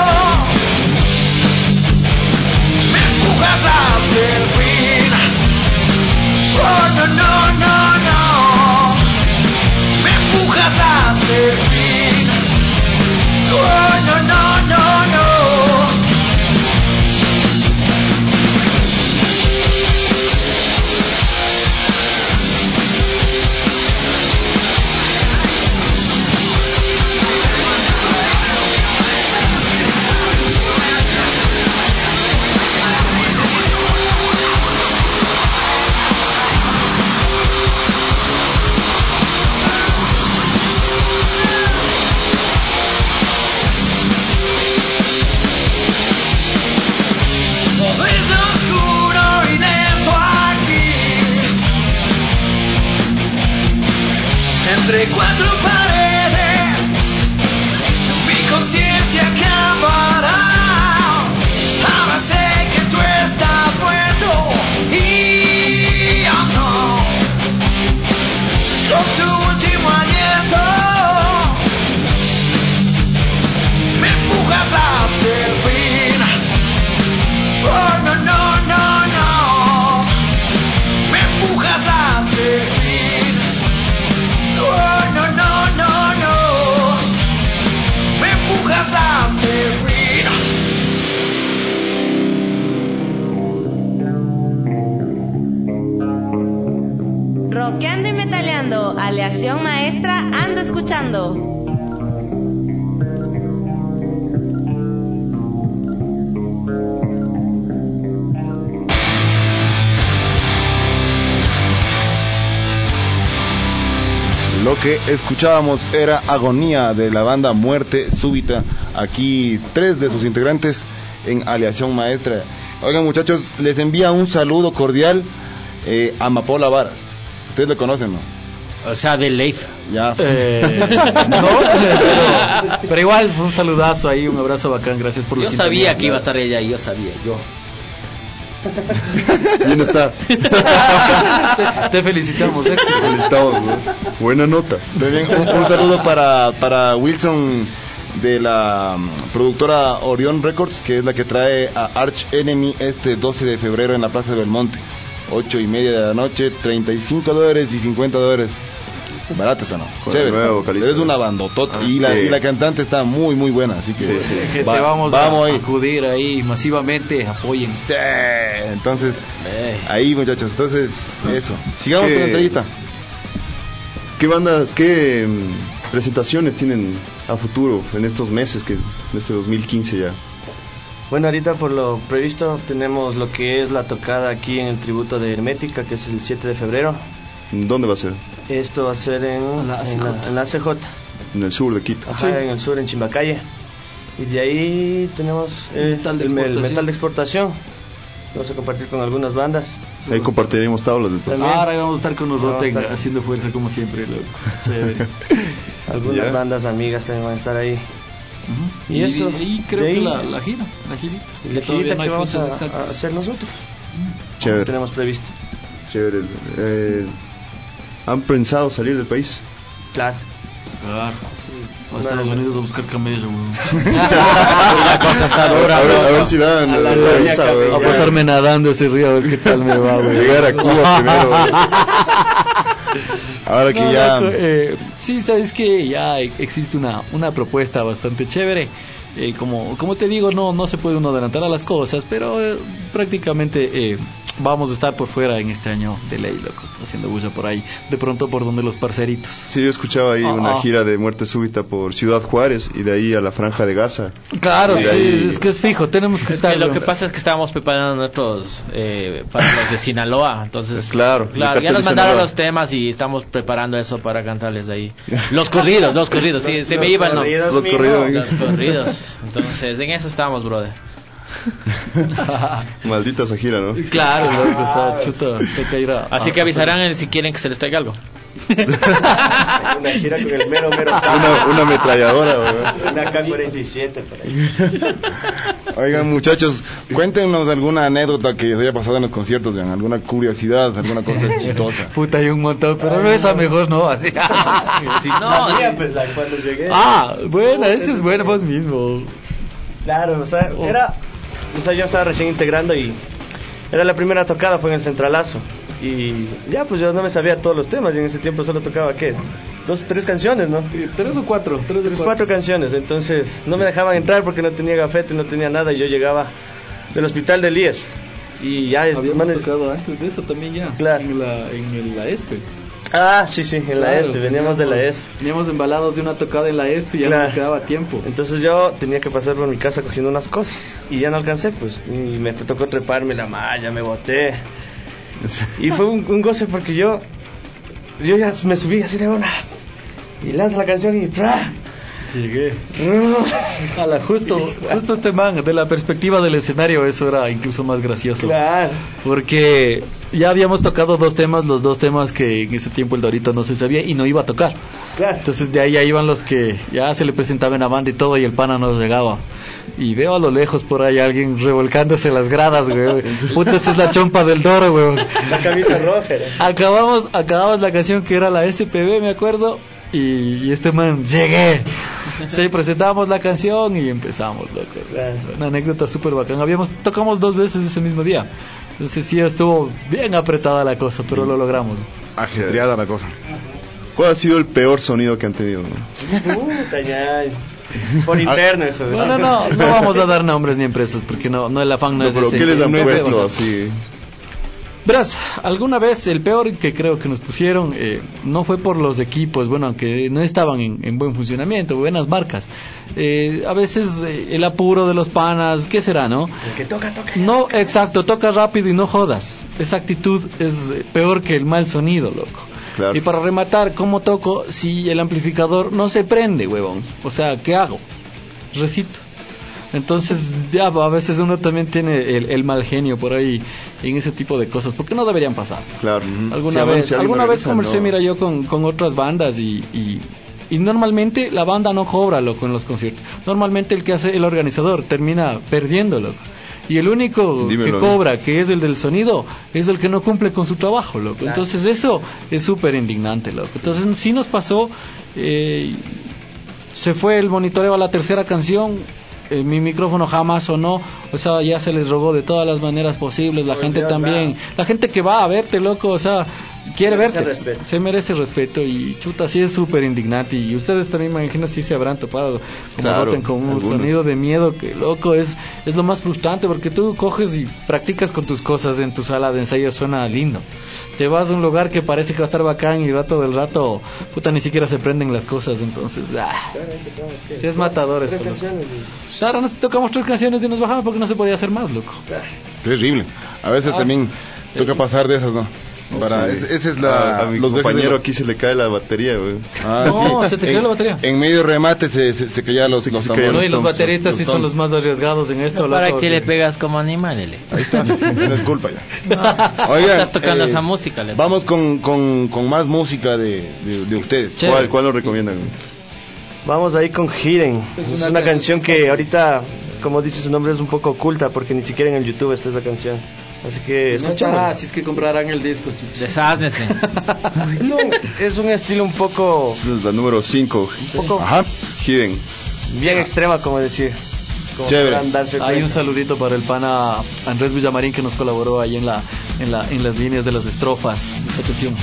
Speaker 12: me empujas hasta el fin. Oh, no, no, no, no. Me empujas hasta el fin. Oh, no, no, no, no. Es oscuro y lento aquí, entre cuatro paredes, mi conciencia acabará. Ahora sé que tú estás muerto y yo no. Con tu último aliento me empujas hasta el fin. Oh, no, no, no, no. Me empujas hasta el fin. Oh, no, no, no, no. Me empujas hasta el fin.
Speaker 4: Rockeando y metaleando, aleación maestra, ando escuchando.
Speaker 7: que escuchábamos era Agonía de la banda Muerte Súbita. Aquí 3 de sus integrantes en Aleación Maestra. Oigan, muchachos, les envía un saludo cordial Amapola Varas. Ustedes lo conocen, ¿no?
Speaker 10: O sea, de Leif.
Speaker 7: Ya.
Speaker 9: No, pero igual fue un saludazo ahí, un abrazo bacán, gracias por la
Speaker 10: Yo sabía que iba a estar ella ahí, yo.
Speaker 8: Bien está.
Speaker 9: Te felicitamos, éxito.
Speaker 8: Felicitamos, ¿no? Buena nota.
Speaker 7: También un saludo para Wilson de la productora Orion Records, que es la que trae a Arch Enemy este 12 de febrero en la Plaza de Belmonte, 8:30 de la noche, $35 y $50. Barato está, ¿no? Chévere. Es una bandotota y la cantante está muy muy buena, así que
Speaker 9: gente, vamos a acudir ahí masivamente, apoyen.
Speaker 7: Sí. Entonces ahí, muchachos, entonces eso. Sigamos con la entrevista.
Speaker 8: ¿Qué bandas, qué presentaciones tienen a futuro en estos meses, en este 2015 ya?
Speaker 1: Bueno, ahorita por lo previsto tenemos lo que es la tocada aquí en el tributo de Hermética, que es el 7 de febrero.
Speaker 8: ¿Dónde va a ser?
Speaker 1: Esto va a ser en la CJ.
Speaker 8: En el sur de Quito.
Speaker 1: Ajá, sí. En el sur, en Chimbacalle. Y de ahí tenemos el metal de exportación. Vamos a compartir con algunas bandas.
Speaker 8: Ahí compartiremos tablas.
Speaker 9: Ahora vamos a estar con Uroten haciendo fuerza como siempre.
Speaker 1: Algunas bandas amigas también van a estar ahí.
Speaker 9: Y eso. Y creo que la girita.
Speaker 1: Y la girita que vamos a hacer nosotros.
Speaker 8: Chévere.
Speaker 1: Tenemos previsto.
Speaker 8: Chévere. ¿Han pensado salir del país?
Speaker 1: Claro.
Speaker 9: A Estados Unidos a buscar camello.
Speaker 10: La cosa está dura.
Speaker 8: A ver si dan la visa.
Speaker 9: A pasarme nadando ese río a ver qué tal me va.
Speaker 8: Llegar a Cuba primero.
Speaker 7: Ahora que ya...
Speaker 9: sí, sabes que ya existe una propuesta bastante chévere. Como te digo, no se puede uno adelantar a las cosas, pero prácticamente vamos a estar por fuera en este año de ley, loco, haciendo bulla por ahí, de pronto por donde los parceritos.
Speaker 8: Sí, yo escuchaba ahí una gira de Muerte Súbita por Ciudad Juárez y de ahí a la Franja de Gaza.
Speaker 9: Claro, sí, ahí... es que es fijo, tenemos que estar.
Speaker 10: Lo que pasa es que estábamos preparando nuestros para los de Sinaloa, entonces
Speaker 8: claro,
Speaker 10: ya nos mandaron los temas y estamos preparando eso para cantarles de ahí. Los corridos, sí, se me iba el nombre.
Speaker 8: Los corridos.
Speaker 10: Entonces, en eso estamos, brother.
Speaker 8: Maldita esa gira, ¿no?
Speaker 9: Claro, chuta, te caerá.
Speaker 10: Así que avisarán si quieren que se les traiga algo.
Speaker 1: Una gira con el mero
Speaker 8: una ametralladora,
Speaker 1: una K-47 por ahí.
Speaker 7: Oigan, muchachos, cuéntenos alguna anécdota que les haya pasado en los conciertos, vean, alguna curiosidad, alguna cosa chistosa.
Speaker 9: Puta, hay un montón, pero no esa mejor, ¿no? Así.
Speaker 1: Sí, pues cuando llegué.
Speaker 9: Buena, esa es buena vos mismo.
Speaker 1: Claro, o sea, yo estaba recién integrando y era la primera tocada, fue en el Centralazo. Y ya, pues yo no me sabía todos los temas y en ese tiempo solo tocaba, ¿qué? 2, 3 canciones, ¿no?
Speaker 9: 3 o 4.
Speaker 1: 4 canciones, entonces no me dejaban entrar porque no tenía gafete, no tenía nada y yo llegaba del hospital de Elías. Y ya...
Speaker 9: Habíamos tocado antes de eso también ya.
Speaker 1: Claro.
Speaker 9: En la ESPE.
Speaker 1: Sí, en la ESPE, veníamos de la ESPE.
Speaker 9: Veníamos embalados de una tocada en la ESPE y ya no nos quedaba tiempo.
Speaker 1: Entonces yo tenía que pasar por mi casa cogiendo unas cosas y ya no alcancé, pues. Y me tocó treparme la malla, me boté. Y fue un goce porque yo ya me subí así de una y lanzo la canción y ¡tra!
Speaker 9: Llegué. Justo este man, de la perspectiva del escenario, eso era incluso más gracioso.
Speaker 1: Claro.
Speaker 9: Porque ya habíamos tocado los dos temas que en ese tiempo el Dorito no se sabía y no iba a tocar.
Speaker 1: Claro.
Speaker 9: Entonces de ahí ya iban los que ya se le presentaba en la banda y todo y el pana no llegaba. Y veo a lo lejos por ahí alguien revolcándose las gradas, güey. Puta, esa es la chompa del Doro, güey.
Speaker 1: La camisa roja.
Speaker 9: Acabamos la canción que era la SPB, me acuerdo. Y este man, llegué. Sí, presentamos la canción y empezamos, loco.
Speaker 1: Claro.
Speaker 9: Una anécdota súper bacana. Tocamos 2 veces ese mismo día. Entonces sí, estuvo bien apretada la cosa, pero lo logramos.
Speaker 7: Ajetreada la cosa.
Speaker 8: ¿Cuál ha sido el peor sonido que han tenido?
Speaker 1: Puta, ya. Por interno eso.
Speaker 9: No vamos a dar nombres ni empresas porque no el afán no es ese.
Speaker 8: ¿Pero qué les han puesto así?
Speaker 9: Verás, alguna vez el peor que creo que nos pusieron no fue por los equipos, bueno, aunque no estaban en buen funcionamiento, buenas marcas. A veces el apuro de los panas, ¿qué será, no?
Speaker 1: El que toca.
Speaker 9: No, exacto, toca rápido y no jodas. Esa actitud es peor que el mal sonido, loco.
Speaker 8: Claro.
Speaker 9: Y para rematar, ¿cómo toco si el amplificador no se prende, huevón? O sea, ¿qué hago? Recito. Entonces, ya, a veces uno también tiene el mal genio por ahí en ese tipo de cosas, porque no deberían pasar.
Speaker 8: Claro.
Speaker 9: Alguna vez conversé, mira, yo con otras bandas y normalmente la banda no cobra, loco, en los conciertos. Normalmente el que hace el organizador termina perdiéndolo. Y el único que cobra, que es el del sonido, es el que no cumple con su trabajo, loco. Claro. Entonces eso es súper indignante, loco. Entonces sí nos pasó, se fue el monitoreo a la tercera canción, mi micrófono jamás sonó, o sea, ya se les rogó de todas las maneras posibles, la gente también, la gente que va a verte, loco, o sea, quiere verte, se merece respeto y chuta, sí es súper indignante y ustedes también me imagino si se habrán topado como roten con un sonido de miedo que loco es lo más frustrante porque tú coges y practicas con tus cosas en tu sala de ensayo, suena lindo, te vas a un lugar que parece que va a estar bacán y rato del rato puta ni siquiera se prenden las cosas, entonces sí es matador eso, loco. Claro, nos tocamos 3 canciones y nos bajamos porque no se podía hacer más, loco.
Speaker 7: Terrible, a veces también toca pasar de esas, ¿no? Esa es
Speaker 8: a mi compañero aquí se le cae la batería, güey.
Speaker 9: No, se te cae la batería.
Speaker 7: En medio remate se caían los tambores.
Speaker 9: No, y los bateristas sí son los más arriesgados en esto.
Speaker 10: ¿Para qué le pegas como animal, Ele?
Speaker 7: Ahí está, no es culpa ya.
Speaker 10: No,
Speaker 7: oigan,
Speaker 10: estás tocando esa música, Ele.
Speaker 7: Vamos con más música de ustedes.
Speaker 8: ¿Cuál lo recomiendan?
Speaker 1: Vamos ahí con Hidden. Es una canción que ahorita, como dice su nombre, es un poco oculta porque ni siquiera en el YouTube está esa canción. Así que escuchamos.
Speaker 9: Si es que comprarán el disco,
Speaker 10: desháznese.
Speaker 1: Es un estilo un poco...
Speaker 8: Es la número 5.
Speaker 7: Ajá.
Speaker 8: Hidden.
Speaker 1: Bien extrema, como decir.
Speaker 7: Chévere.
Speaker 9: Hay un saludito para el pana Andrés Villamarín que nos colaboró ahí en las líneas de las estrofas. Atención.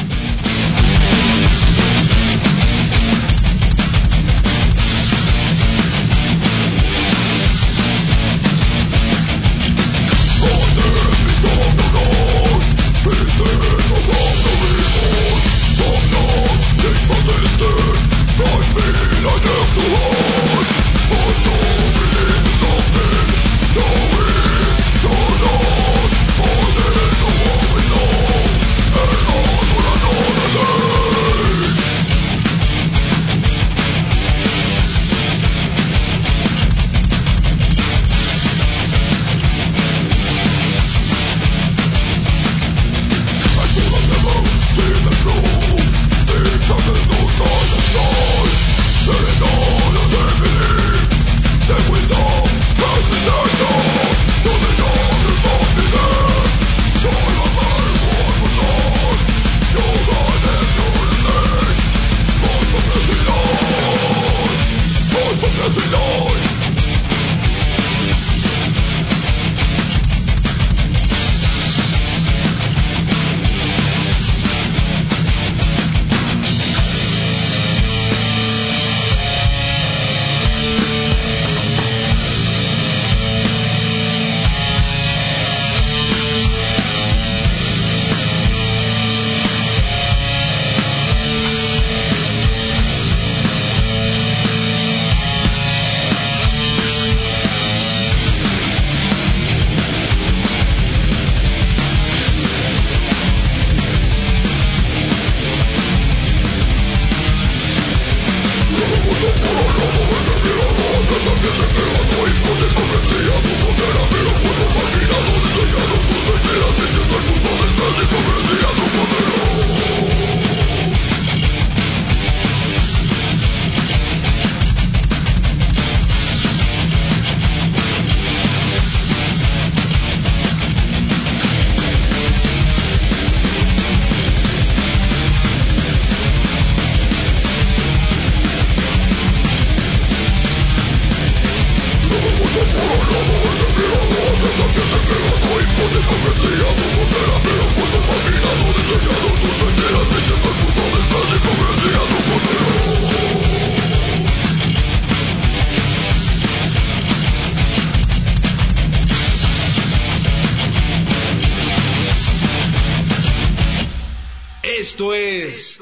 Speaker 6: Esto es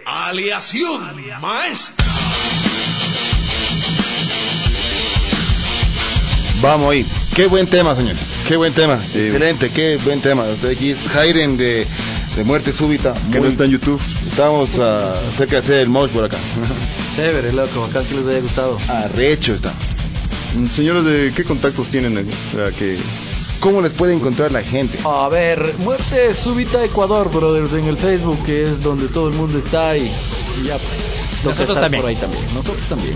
Speaker 6: Aleación Maestra.
Speaker 7: Vamos ahí. Qué buen tema, señor. Qué buen tema. Sí. Excelente, qué buen tema. Aquí es Hayden de de Muerte Súbita.
Speaker 8: Que no está en YouTube.
Speaker 7: Estamos cerca de hacer el mosh por acá.
Speaker 9: Chévere, loco, bacán que les haya gustado.
Speaker 7: Arrecho está.
Speaker 8: Señores, ¿de qué contactos tienen para que...
Speaker 7: ¿Cómo les puede encontrar la gente?
Speaker 9: A ver, Muerte Súbita Ecuador, brothers, en el Facebook, que es donde todo el mundo está y ya pues.
Speaker 10: Nosotros también.
Speaker 9: Por ahí también. Nosotros también.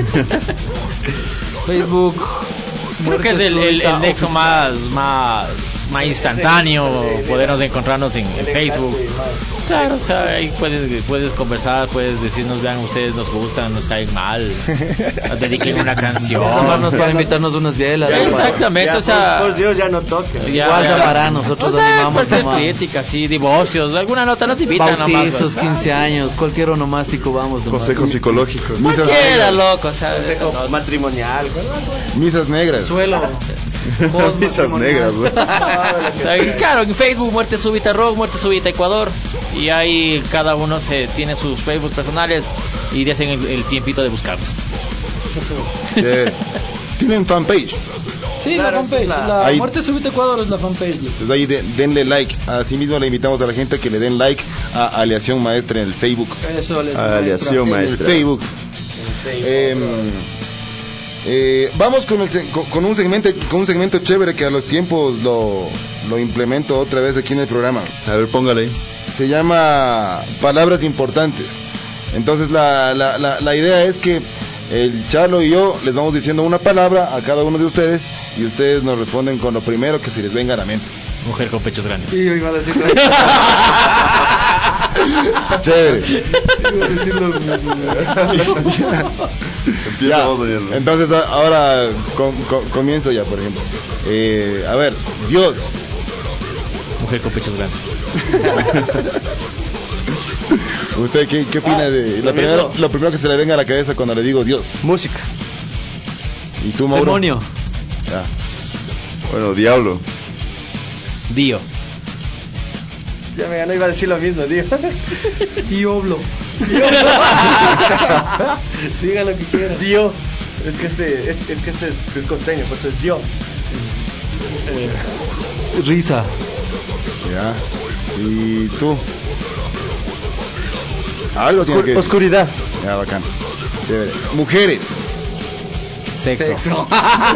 Speaker 9: Facebook.
Speaker 10: Creo que es el nexo más instantáneo, podernos encontrarnos en Facebook. Claro, o sea, ahí puedes conversar, puedes decirnos, vean, ustedes nos gustan, nos caen mal, nos dediquen una canción.
Speaker 9: Llamarnos para invitarnos unas bielas.
Speaker 10: Exactamente,
Speaker 1: ya,
Speaker 10: o sea...
Speaker 1: Por Dios, ya no toca.
Speaker 9: Igual llamará, nosotros
Speaker 10: o sea,
Speaker 9: animamos
Speaker 10: cualquier
Speaker 9: nomás.
Speaker 10: crítica, sí, divorcios, alguna nota nos invitan nomás.
Speaker 9: Bautizos, 15 años, cualquier onomástico vamos nomás.
Speaker 8: Consejos psicológicos.
Speaker 10: Cualquiera, loco, o sea...
Speaker 1: Consejo matrimonial.
Speaker 7: Misas negras.
Speaker 9: Suelo.
Speaker 8: Misas negras, güey.
Speaker 10: Claro, en Facebook Muerte Súbita Rock, Muerte Súbita Ecuador, y ahí cada uno tiene sus Facebook personales y hacen el tiempito de buscarlos.
Speaker 7: ¿Tienen fanpage?
Speaker 9: Sí,
Speaker 10: Claro,
Speaker 9: la fanpage. La
Speaker 7: ahí,
Speaker 9: Muerte Súbita Ecuador es la fanpage.
Speaker 7: Pues ahí denle like. Asimismo le invitamos a la gente que le den like a Aleación Maestra en el Facebook.
Speaker 9: Eso,
Speaker 8: Aleación Maestra.
Speaker 7: En el Facebook. Vamos con un segmento chévere que a los tiempos lo implemento otra vez aquí en el programa.
Speaker 8: A ver, póngale ahí.
Speaker 7: Se llama Palabras Importantes. Entonces la idea es que el Charlo y yo les vamos diciendo una palabra a cada uno de ustedes y ustedes nos responden con lo primero que se les venga a la mente.
Speaker 10: Mujer con pechos grandes.
Speaker 9: Sí, yo iba a decir
Speaker 7: Chévere. Ya, entonces ahora comienzo ya, por ejemplo. A ver, Dios.
Speaker 10: Mujer con pechos grandes.
Speaker 7: ¿Usted qué opina de lo primero que se le venga a la cabeza cuando le digo Dios?
Speaker 1: Música.
Speaker 7: ¿Y tú, Mauro?
Speaker 9: Demonio.
Speaker 7: Ya.
Speaker 8: Bueno, diablo.
Speaker 10: Dio.
Speaker 1: Ya me ganó, iba a decir lo mismo, Dio.
Speaker 9: Diablo.
Speaker 1: Diga lo que quieran. Dio. Es que este es costeño, por eso es Dio.
Speaker 9: Risa.
Speaker 7: Ya. ¿Y tú? Algo tiene que...
Speaker 1: Oscuridad.
Speaker 7: Ya, bacán. Chévere. Mujeres.
Speaker 10: Sexo.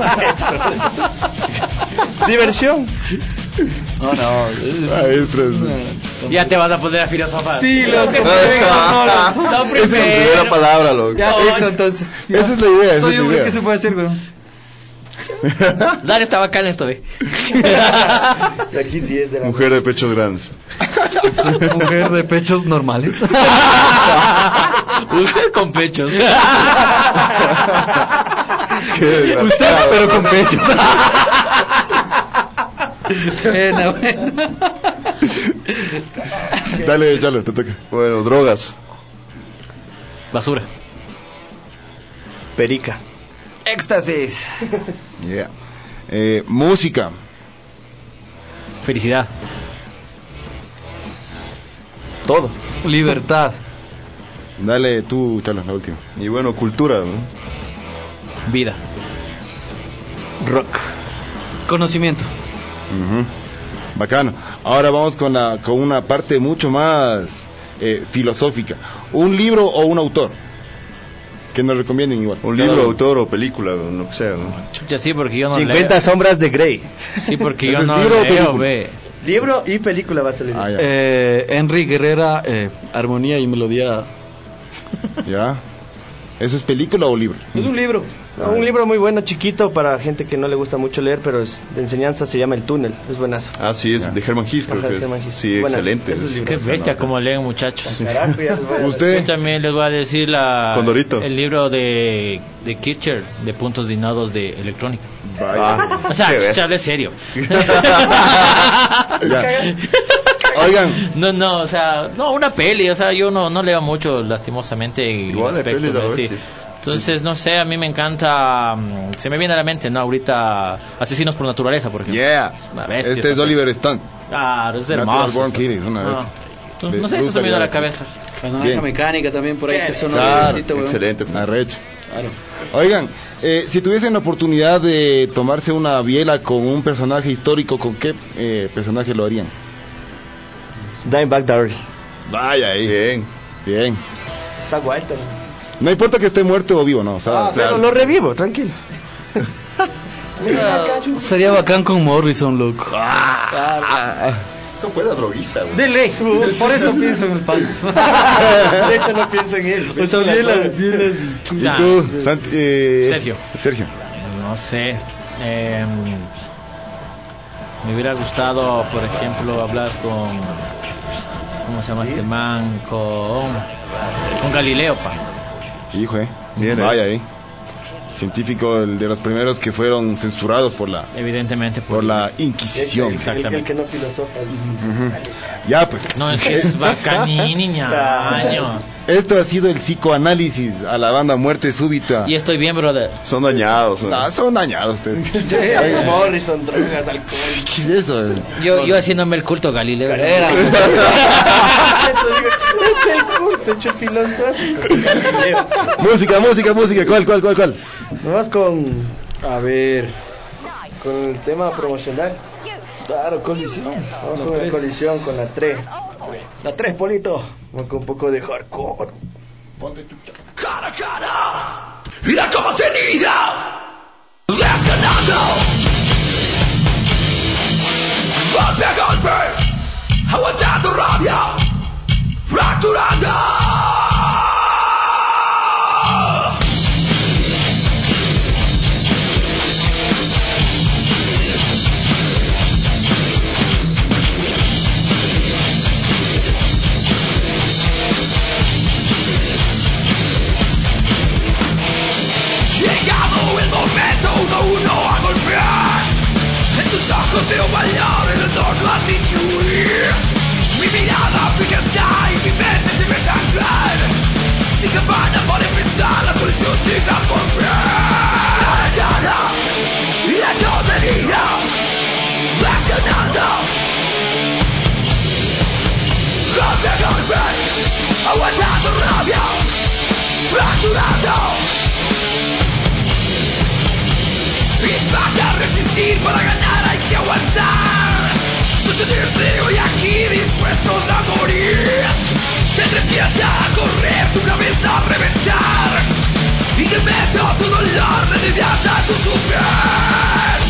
Speaker 1: Diversión.
Speaker 9: Oh, no.
Speaker 10: Ya te vas a poner a filosofar.
Speaker 9: Sí, lo que
Speaker 10: no, primero.
Speaker 8: Esa es la primera palabra, loco.
Speaker 9: Ya, sexo, entonces. Ya.
Speaker 7: Esa es la idea.
Speaker 9: Soy hombre, ¿qué se puede hacer, güey?
Speaker 10: Dale, está bacán esto,
Speaker 1: De aquí 10 de la
Speaker 8: Mujer de pechos grandes.
Speaker 9: Mujer de pechos normales.
Speaker 10: Usted con pechos.
Speaker 9: Usted, pero con pechos. Buena.
Speaker 7: Dale, Chalo, te toca.
Speaker 8: Bueno, drogas.
Speaker 10: Basura.
Speaker 1: Perica.
Speaker 9: Éxtasis.
Speaker 7: Yeah. Música.
Speaker 10: Felicidad.
Speaker 1: Todo.
Speaker 9: Libertad.
Speaker 7: Dale tú, Chalo, la última.
Speaker 8: Y bueno, cultura, ¿no?
Speaker 10: Vida.
Speaker 1: Rock.
Speaker 9: Conocimiento.
Speaker 7: Bacano. Ahora vamos con una parte mucho más filosófica. Un libro o un autor que nos recomienden igual.
Speaker 8: Un libro, autor o película, lo que sea, ¿no?
Speaker 10: Chucha, sí, porque yo no
Speaker 1: 50
Speaker 10: leo.
Speaker 1: sombras de Grey.
Speaker 10: Sí, porque yo
Speaker 7: ¿Es
Speaker 10: no
Speaker 7: libro o
Speaker 10: leo,
Speaker 7: película?
Speaker 10: ve.
Speaker 1: Libro y película va a salir.
Speaker 7: Ah, ya.
Speaker 9: Henry Guerrera, armonía y melodía.
Speaker 7: ¿Ya? ¿Eso es película o libro?
Speaker 1: Es un libro. Un libro muy bueno, chiquito, para gente que no le gusta mucho leer, pero es de enseñanza, se llama El Túnel. Es buenazo.
Speaker 8: Ah, sí, es de Herman Hesse, creo
Speaker 1: Ajá,
Speaker 8: que es.
Speaker 1: Herman Hesse.
Speaker 8: Sí,
Speaker 1: Buenas,
Speaker 8: excelente.
Speaker 1: esos libros.
Speaker 10: Qué bestia como leen, muchachos.
Speaker 1: Carajo, ya les voy a
Speaker 7: ¿Usted?
Speaker 10: Yo también les voy a decir
Speaker 8: Condorito.
Speaker 10: el libro de Kircher, de puntos y nodos de electrónica.
Speaker 7: Vaya.
Speaker 10: O sea,
Speaker 8: Qué bestia.
Speaker 10: charle serio.
Speaker 7: Ya. Oigan,
Speaker 10: No, o sea, no, una peli, o sea, yo no leo mucho, lastimosamente.
Speaker 8: Igual
Speaker 10: el
Speaker 8: hay pelis de la
Speaker 10: sí.
Speaker 8: bestia.
Speaker 10: Entonces, no sé, a mí me encanta, se me viene a la mente, ¿no? Ahorita, Asesinos por Naturaleza, por ejemplo.
Speaker 7: yeah.
Speaker 10: Una bestia,
Speaker 7: Este es
Speaker 10: esa
Speaker 7: Oliver Stone.
Speaker 10: Claro, es
Speaker 7: Natural
Speaker 10: hermoso.
Speaker 7: Born
Speaker 10: eso.
Speaker 7: Killings, una
Speaker 10: No.
Speaker 7: vez.
Speaker 10: No sé, eso se me vino a la cabeza.
Speaker 9: La naranja
Speaker 7: Bien.
Speaker 9: mecánica también por ahí, que son
Speaker 7: Claro,
Speaker 8: Excelente.
Speaker 7: Arrecho.
Speaker 9: Claro.
Speaker 7: Oigan, si tuviesen la oportunidad de tomarse una biela con un personaje histórico, ¿con qué personaje lo harían?
Speaker 1: Dimebag Darrell.
Speaker 7: Vaya ahí. Bien.
Speaker 1: Zach Wild también.
Speaker 7: No importa que esté muerto o vivo, ¿no? O sea,
Speaker 1: pero lo revivo, tranquilo.
Speaker 9: Sería bacán con Morrison, loco.
Speaker 8: Eso fuera droguiza, güey.
Speaker 9: De lejos. Por eso pienso en el pan.
Speaker 1: De hecho, no pienso en él.
Speaker 9: O sea, bien
Speaker 7: ¿Y tú,
Speaker 10: Sergio. No sé. Me hubiera gustado, por ejemplo, hablar con... ¿Cómo se llama este man? Con Galileo, pa.
Speaker 7: Hijo, bien, vaya ahí. Científico, el de los primeros que fueron censurados por la...
Speaker 10: Evidentemente.
Speaker 7: Por la Inquisición.
Speaker 10: Exactamente.
Speaker 1: El que no filosofa.
Speaker 7: Ya, pues.
Speaker 10: No, es que es bacaníño.
Speaker 7: Esto ha sido el psicoanálisis a la banda Muerte Súbita.
Speaker 10: Y estoy bien, brother.
Speaker 8: Son dañados.
Speaker 7: Son dañados ustedes.
Speaker 1: Morrison, drogas, alcohol.
Speaker 7: ¿Qué es eso?
Speaker 10: Yo haciéndome el culto Galileo. Era.
Speaker 1: Hecho filosófico.
Speaker 7: Música. ¿Cuál?
Speaker 1: Vamos con... A ver... Con el tema promocional. Claro, Colisión. Vamos con la Colisión, con la 3. La 3, Polito. Vamos con un poco de hardcore.
Speaker 7: Ponte chucha.
Speaker 11: Cara a cara y la contenida desganando golpe a golpe, aguantando rabia, fracturando. Llegado el momento, uno a golpear. En tus ojos veo bailar el entorno a mi huir. Mi mirada fija está y mi mente debe sangrar. Mi campana para empezar, la colisión llega por fin. La cara y la tontería desganando. Golpe a golpe, aguantando rabia, fracturando. Basta resistir, para ganar hay que aguantar. Sostenerse hoy aquí dispuestos a morir. Se te empieza a correr, tu cabeza a reventar. Y te meto tu dolor, me alivias a tu sufrir.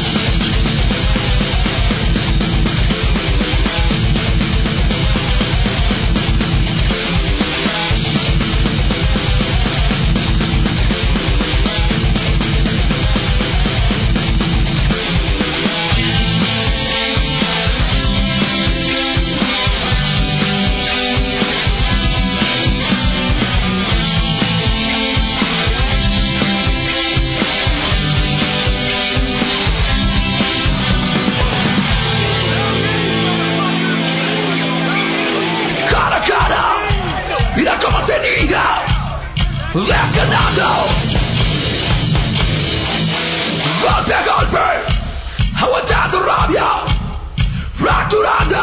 Speaker 11: Vida contenida, desganando. Golpe a golpe, aguantando rabia, fracturando.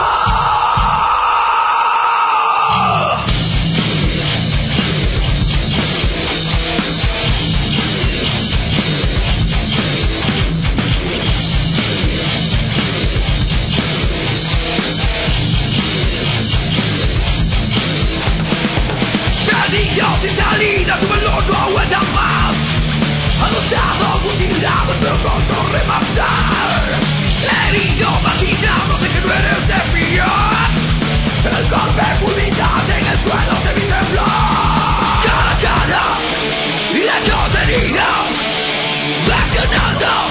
Speaker 11: Sin salida, tu valor no aguanta más. Anotado, mutilado, pero pronto rematar. Herido, marginado, sé que no eres de fiar. El golpe fulminante en el suelo te vi temblar. Cara a cara y la contenida desganando.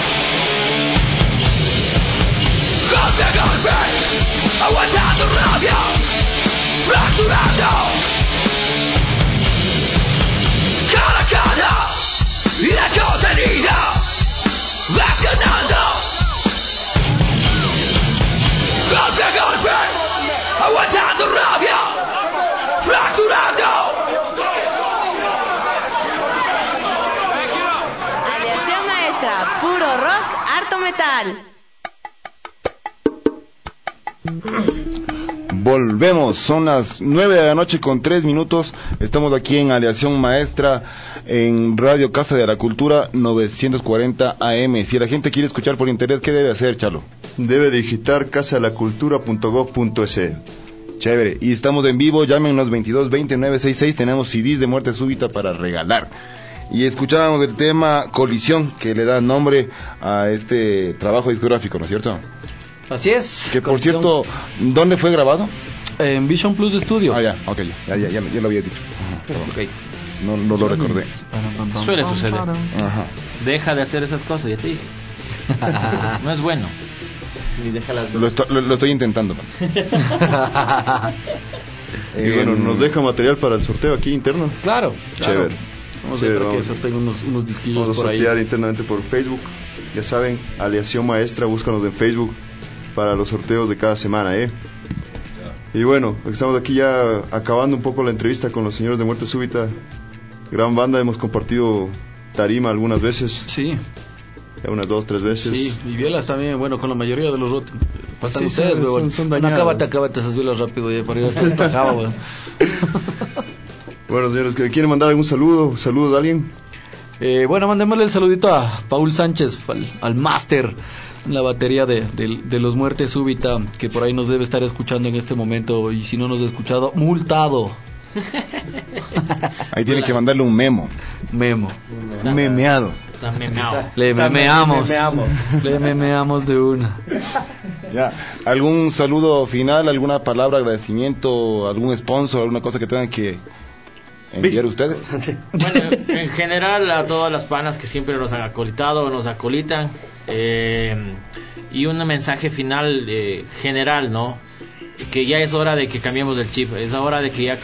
Speaker 11: Golpe a golpe, aguantando rabia, fracturando. Cara a cara y la contenida desganando. Golpe a golpe, aguantando rabia, fracturando.
Speaker 4: Aleación maestra, puro rock, harto metal.
Speaker 7: Volvemos, son las 9 de la noche con 3 minutos. Estamos aquí en Aleación Maestra en Radio Casa de la Cultura 940 AM. Si la gente quiere escuchar por internet, ¿qué debe hacer, Chalo?
Speaker 8: Debe digitar casadelacultura.gov.es.
Speaker 7: Chévere. Y estamos en vivo, llámenos 2220-966, tenemos CDs de Muerte Súbita para regalar. Y escuchábamos el tema Colisión, que le da nombre a este trabajo discográfico, ¿no es cierto?
Speaker 9: Así es.
Speaker 7: Que por cierto, ¿dónde fue grabado?
Speaker 9: En Vision Plus Studio.
Speaker 7: Ya, ok, ya lo había dicho.
Speaker 9: Okay.
Speaker 7: No lo recordé.
Speaker 10: Suele suceder.
Speaker 7: Ajá.
Speaker 10: Deja de hacer esas cosas, ya te dije. No es bueno.
Speaker 1: Ni déjalas.
Speaker 7: Lo estoy intentando.
Speaker 8: Y bueno, nos deja material para el sorteo aquí interno.
Speaker 9: Claro.
Speaker 8: Chévere.
Speaker 9: Vamos a ver que sorteen unos disquillos
Speaker 8: por ahí. Vamos a sortear internamente por Facebook. Ya saben, Aleación Maestra, búscanos en Facebook para los sorteos de cada semana, Y bueno, estamos aquí ya acabando un poco la entrevista con los señores de Muerte Súbita. Gran banda, hemos compartido tarima algunas veces.
Speaker 9: Sí.
Speaker 8: Ya unas 2-3 veces.
Speaker 9: Sí, y violas también, bueno, con la mayoría de los rotos. Faltan
Speaker 8: sí,
Speaker 9: ustedes, weón.
Speaker 8: Son dañadas.
Speaker 9: Acábate esas violas rápido, para ir a trabajaba, weón.
Speaker 8: Bueno, señores, ¿quieren mandar algún saludo? ¿Saludos de alguien?
Speaker 9: Bueno, mandémosle el saludito a Paul Sánchez, al máster en la batería de los Muerte Súbita, que por ahí nos debe estar escuchando en este momento, y si no nos ha escuchado, multado.
Speaker 7: Ahí tiene que mandarle un memo.
Speaker 9: Un
Speaker 7: memeado.
Speaker 9: Le memeamos de una.
Speaker 7: Ya. ¿Algún saludo final, alguna palabra de agradecimiento, algún sponsor, alguna cosa que tengan que enviar ustedes?
Speaker 10: Bueno, en general a todas las panas que siempre nos han acolitado, nos acolitan, y un mensaje final general, ¿no? Que ya es hora de que cambiemos el chip, es hora de que ya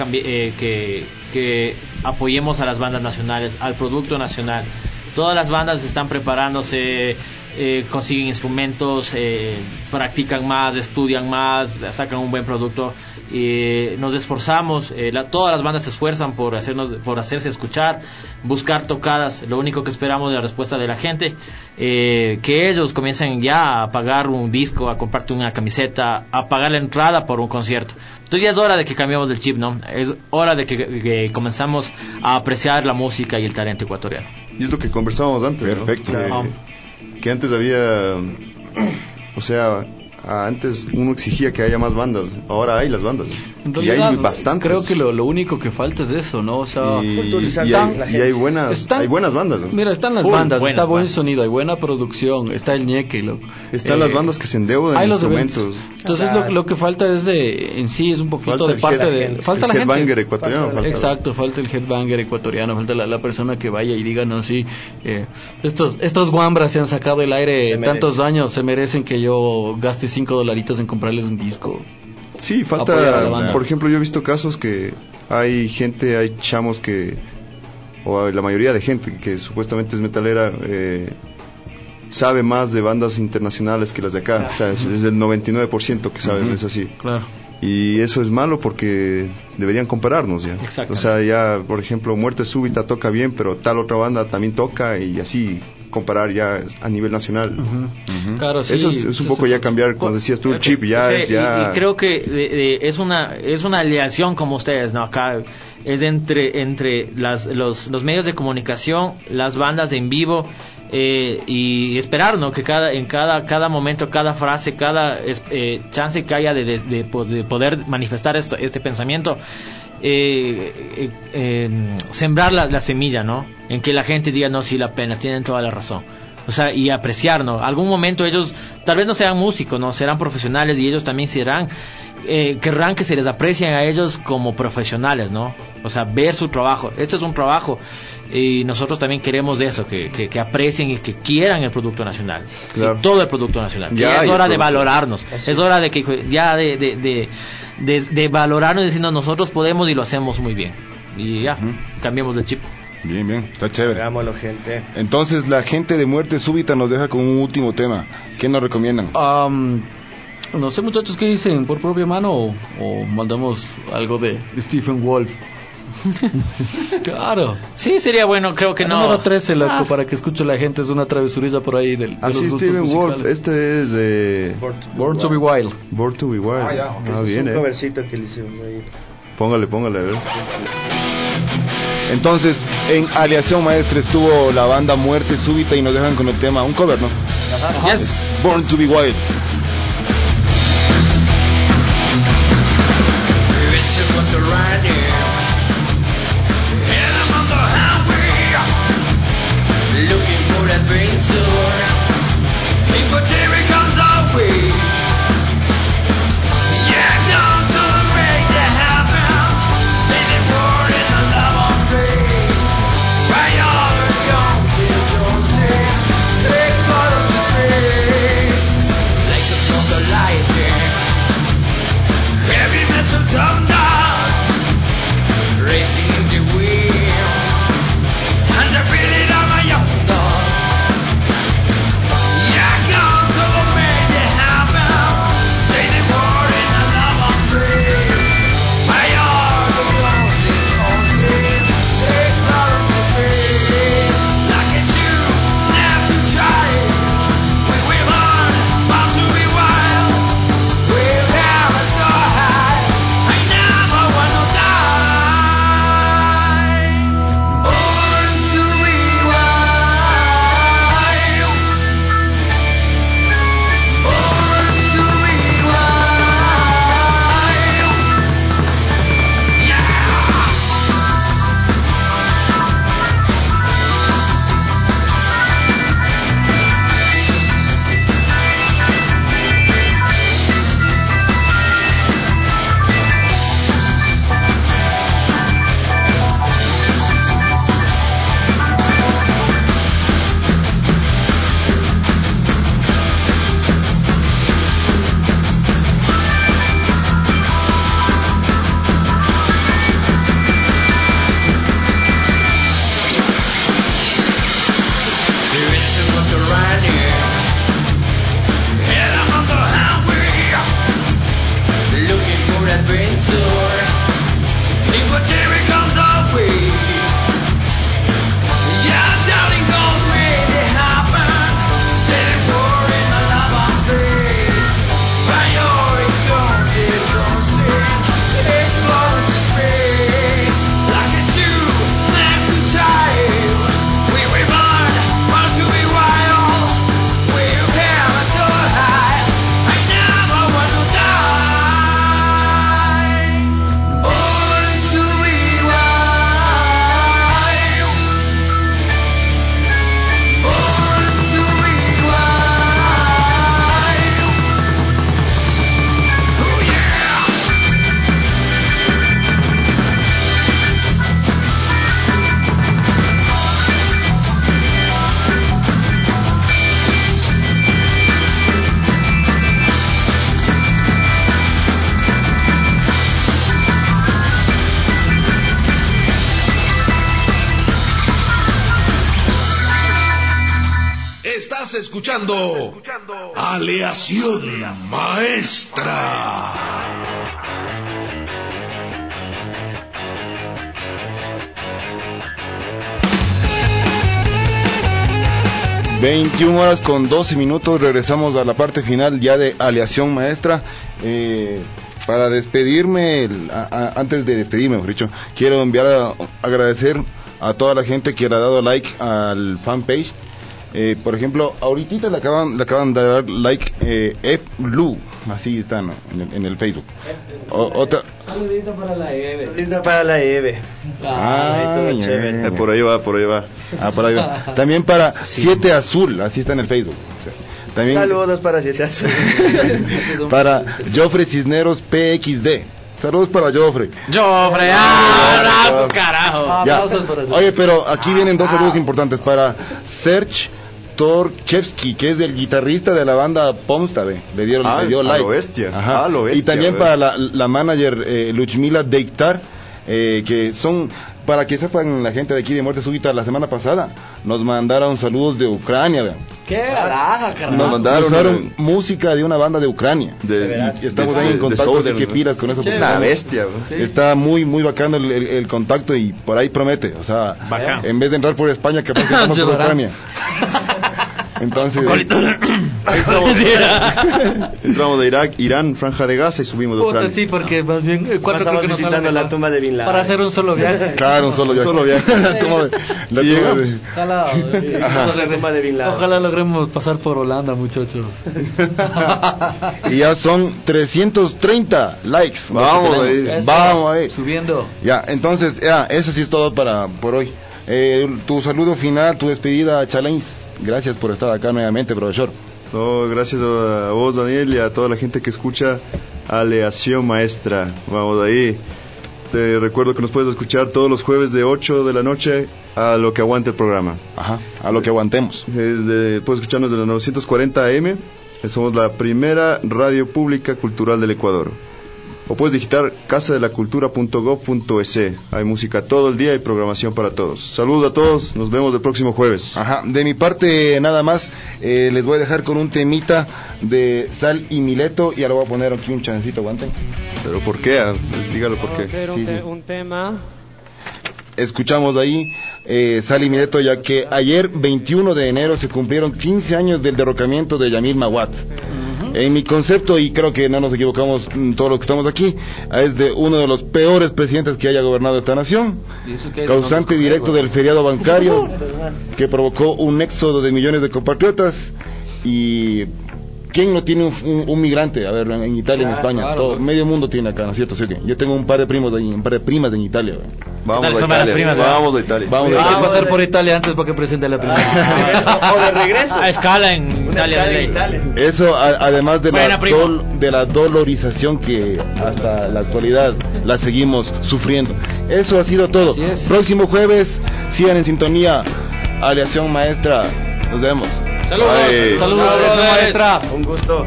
Speaker 10: que apoyemos a las bandas nacionales, al producto nacional. Todas las bandas están preparándose, consiguen instrumentos, practican más, estudian más, sacan un buen producto. Nos esforzamos, todas las bandas se esfuerzan por hacerse escuchar, buscar tocadas. Lo único que esperamos es la respuesta de la gente, que ellos comiencen ya a pagar un disco, a comprarte una camiseta, a pagar la entrada por un concierto. Entonces ya es hora de que cambiemos el chip, ¿no? Es hora de que comenzamos a apreciar la música y el talento ecuatoriano.
Speaker 8: Y es lo que conversábamos antes.
Speaker 7: Perfecto,
Speaker 8: ¿no? Que antes había, o sea, antes uno exigía que haya más bandas, ahora hay las bandas,
Speaker 9: en realidad,
Speaker 8: y hay bastantes.
Speaker 9: Creo que lo único que falta es eso, ¿no? O sea,
Speaker 8: y hay buenas bandas, ¿no?
Speaker 9: Mira, están las bandas, está buen sonido, hay buena producción, está el ñeque, loco.
Speaker 8: Están las bandas que se endeudan en instrumentos.
Speaker 9: Entonces lo que falta es es un poquito de parte de... Falta la gente.
Speaker 8: El headbanger ecuatoriano.
Speaker 9: Exacto, falta el headbanger ecuatoriano, falta la persona que vaya y diga, no, sí, estos guambras se han sacado el aire tantos años, se merecen que yo gaste $5 en comprarles un disco.
Speaker 8: Sí, falta, por ejemplo, yo he visto casos que hay chamos o la mayoría de gente que supuestamente es metalera, sabe más de bandas internacionales que las de acá. O sea, es el 99% que saben, es así.
Speaker 9: Claro.
Speaker 8: Y eso es malo porque deberían compararnos ya. O sea, ya, por ejemplo, Muerte Súbita toca bien, pero tal otra banda también toca, y así comparar ya a nivel nacional.
Speaker 9: Claro, sí,
Speaker 8: eso es un poco ya cambiar, como decías tú, el chip ya es ya...
Speaker 10: Y creo que es una aliación como ustedes, ¿no? Acá es entre los medios de comunicación, las bandas en vivo, y esperar, ¿no? Que en cada momento, cada frase, cada chance que haya de poder manifestar este pensamiento, sembrar la semilla, ¿no? En que la gente diga, no, sí, la pena, tienen toda la razón. O sea, y apreciar, ¿no? Algún momento ellos tal vez no sean músicos, ¿no? Serán profesionales, y ellos también querrán que se les aprecien a ellos como profesionales, ¿no? O sea, ver su trabajo. Esto es un trabajo, y nosotros también queremos eso, que aprecien y que quieran el producto nacional.
Speaker 8: Claro.
Speaker 10: Sí, todo el producto nacional. Ya es hora de valorarnos. Es hora de que ya de valorarnos y decirnos, nosotros podemos y lo hacemos muy bien. Y ya, cambiemos de chip.
Speaker 7: Bien, está chévere.
Speaker 1: Veámoslo, gente.
Speaker 7: Entonces, la gente de Muerte Súbita nos deja con un último tema. ¿Qué nos recomiendan?
Speaker 9: No sé, muchachos, ¿qué dicen? ¿Por propia mano o mandamos algo de Stephen Wolf? Claro.
Speaker 10: Sí, sería bueno, creo que no.
Speaker 9: Número 13, loco, para que escuche la gente, es una travesurilla por ahí de los gustos
Speaker 8: Stephen
Speaker 9: musicales.
Speaker 8: Wolf, este es de
Speaker 9: Born to be Wild.
Speaker 8: Born to be Wild. Bien,
Speaker 1: un covercito que le hicimos ahí.
Speaker 8: Póngale, a ver.
Speaker 7: Entonces, en Aleación Maestra estuvo la banda Muerte Súbita y nos dejan con el tema, un cover, ¿no?
Speaker 10: Yes.
Speaker 7: Born to be Wild.
Speaker 12: subterranean. And I'm on the highway, looking for adventure. Inventory comes our way. Yeah, come to make it happen. Living war in the love of grace. Right on the guns, don't say. Take bottom to space. Like the smoke of lightning. Heavy metal thunder. Racing in the wind. And I feel it on my young dog. Yeah, come to make it happen. Say the war in the love of grace. My heart of yours is on sin. Take bottom to space. Like a Jew, never try. We will run, bound to be wild. We'll never so high. I never wanna die. Born to be wild. Born to be wild. Yeah.
Speaker 6: Estás escuchando Aleación Maestra.
Speaker 7: 21 horas con 12 minutos, regresamos a la parte final ya de Aleación Maestra. Para despedirme, antes de despedirme, mejor dicho, quiero agradecer a toda la gente que le ha dado like al fanpage. Por ejemplo, ahorita le acaban de dar like Blue, así está, ¿no? en el Facebook. Otra.
Speaker 1: Saludito para la EVE. Saludito para la EVE.
Speaker 8: Por ahí va.
Speaker 7: Por ahí va. También para 7 Azul, así está en el Facebook. También
Speaker 1: saludos para 7 Azul.
Speaker 7: Para Joffre Cisneros PXD. Saludos para Joffre.
Speaker 10: Aplausos, carajo.
Speaker 1: Aplausos para Azul.
Speaker 7: Oye, pero aquí vienen dos saludos importantes para Serge Torchevsky, que es del guitarrista de la banda Pomsta, le dio like.
Speaker 8: A lo bestia.
Speaker 7: Ajá.
Speaker 8: A lo bestia,
Speaker 7: y también para la manager Luchmila Deiktar, que son, para que sepan la gente de aquí de Muerte Súbita, la semana pasada nos mandaron saludos de Ucrania.
Speaker 10: ¡Qué baraja, carnal!
Speaker 7: Nos mandaron música de una banda de Ucrania. Y estamos ahí en contacto, así que pilas con eso.
Speaker 8: Una bestia.
Speaker 7: Sí. Está muy bacano el contacto y por ahí promete. O sea, en vez de entrar por España, capaz que estamos por Ucrania. Entonces
Speaker 8: entramos de Irak, Irán, Franja de Gaza y subimos de Ucrania.
Speaker 9: Sí, porque más bien cuatro creo que nos sale
Speaker 1: la tumba de Bin Laden.
Speaker 9: para hacer un solo viaje.
Speaker 7: Claro, un solo viaje.
Speaker 9: Ojalá logremos pasar por Holanda, muchachos.
Speaker 7: Y ya son 330 likes.
Speaker 8: Vamos
Speaker 7: ahí.
Speaker 9: Subiendo.
Speaker 7: Ya, entonces, eso sí es todo por hoy. Tu saludo final, tu despedida, Chalains. Gracias por estar acá nuevamente, profesor.
Speaker 8: No, gracias a vos, Daniel, y a toda la gente que escucha Aleación Maestra. Vamos ahí. Te recuerdo que nos puedes escuchar todos los jueves de 8 de la noche a lo que aguante el programa.
Speaker 7: Ajá, a lo que aguantemos.
Speaker 8: Puedes escucharnos de la 940 AM. Somos la primera radio pública cultural del Ecuador. O puedes digitar casadelacultura.gov.es. Hay música todo el día y programación para todos. Saludos a todos, nos vemos el próximo jueves.
Speaker 7: Ajá, de mi parte nada más, les voy a dejar con un temita de Sal y Mileto. Y ya lo voy a poner aquí un chancito, aguanten.
Speaker 8: ¿Pero por qué? Dígalo por qué.
Speaker 1: Un tema.
Speaker 7: Escuchamos ahí Sal y Mileto, ya que ayer 21 de enero se cumplieron 15 años del derrocamiento de Yamil Maguad. En mi concepto, y creo que no nos equivocamos todos los que estamos aquí, es de uno de los peores presidentes que haya gobernado esta nación, causante directo del feriado bancario, que provocó un éxodo de millones de compatriotas. Y ¿quién no tiene un migrante? A ver, en Italia, en España, todo, medio mundo tiene acá, ¿no es cierto? ¿Sí? Yo tengo un par de primos de ahí, un par de primas en Italia.
Speaker 8: Vamos a Italia. Vamos a Italia.
Speaker 9: Vamos a pasar por Italia antes para que presente la prima.
Speaker 10: O de regreso. A escala en Italia.
Speaker 7: Eso, además de la dolorización que hasta la actualidad la seguimos sufriendo. Eso ha sido todo. Próximo jueves, sigan en sintonía. Aleación Maestra. Nos vemos.
Speaker 10: Saludos, maestra.
Speaker 1: Un gusto.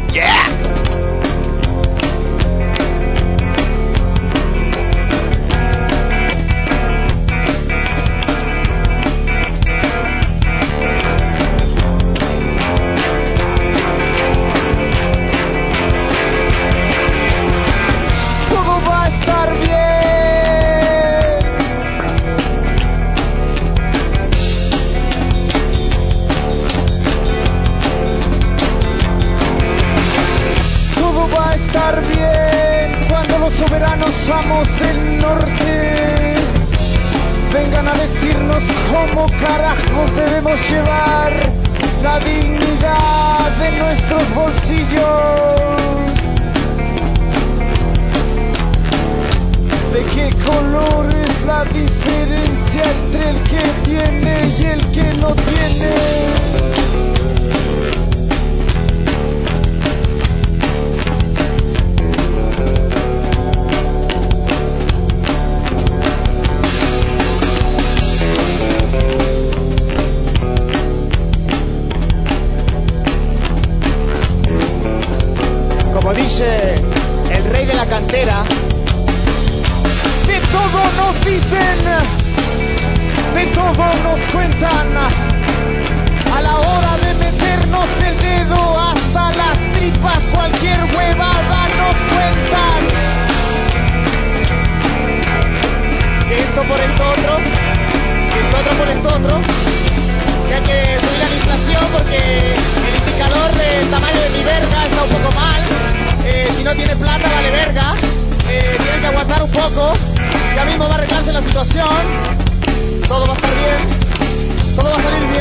Speaker 12: Todo va a estar bien. Estar bien cuando los soberanos amos del norte vengan a decirnos cómo carajos debemos llevar la dignidad de nuestros bolsillos. ¿De qué color es la diferencia entre el que tiene y el que no tiene? Como dice el rey de la cantera, de todo nos dicen, de todo nos cuentan, a la hora de meternos el dedo hasta las tripas, cualquier huevada nos cuentan. Que esto por esto otro, que esto otro por esto otro, que hay que subir a la inflación porque el indicador del tamaño de mi verga está un poco mal. Si no tiene plata vale verga. Tienen que aguantar un poco. Ya mismo va a arreglarse la situación. Todo va a estar bien. Todo va a salir bien.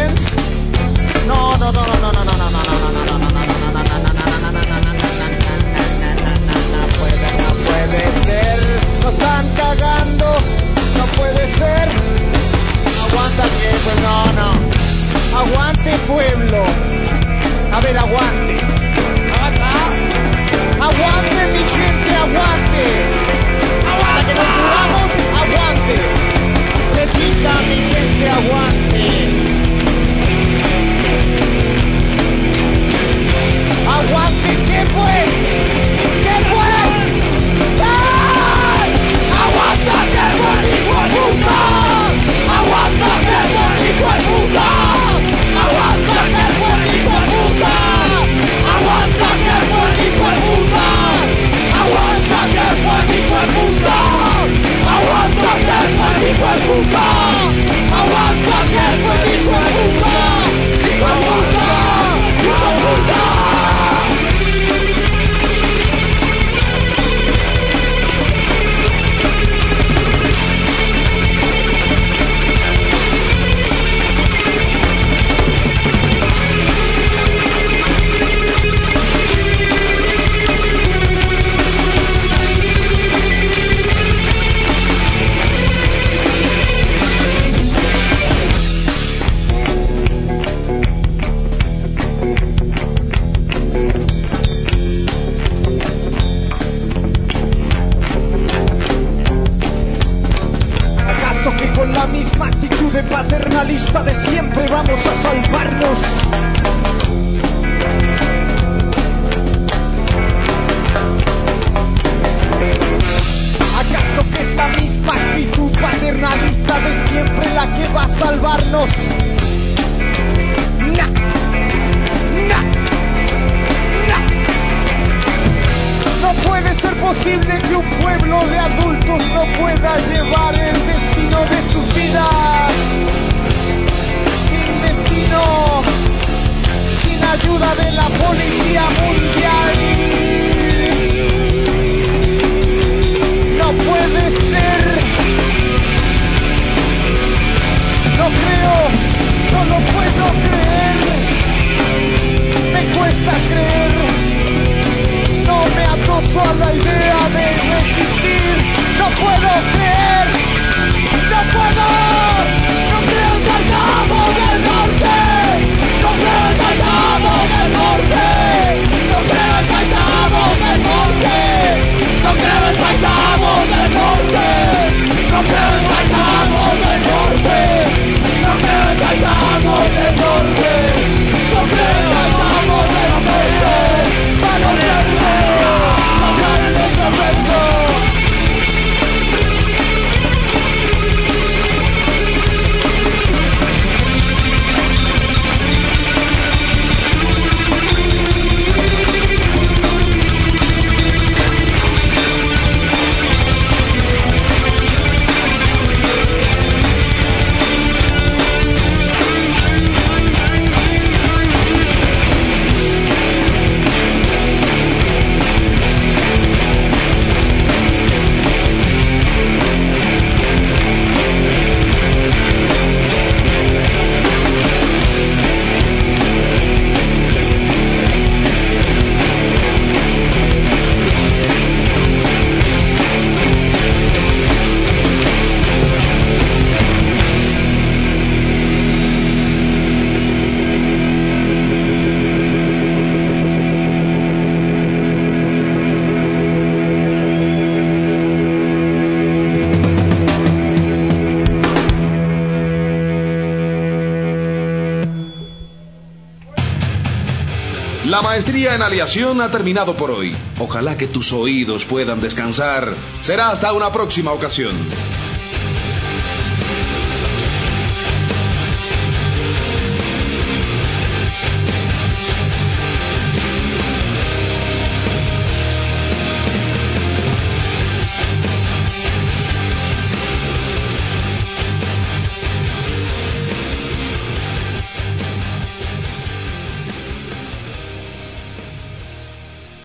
Speaker 6: La maestría en aleación ha terminado por hoy. Ojalá que tus oídos puedan descansar. Será hasta una próxima ocasión.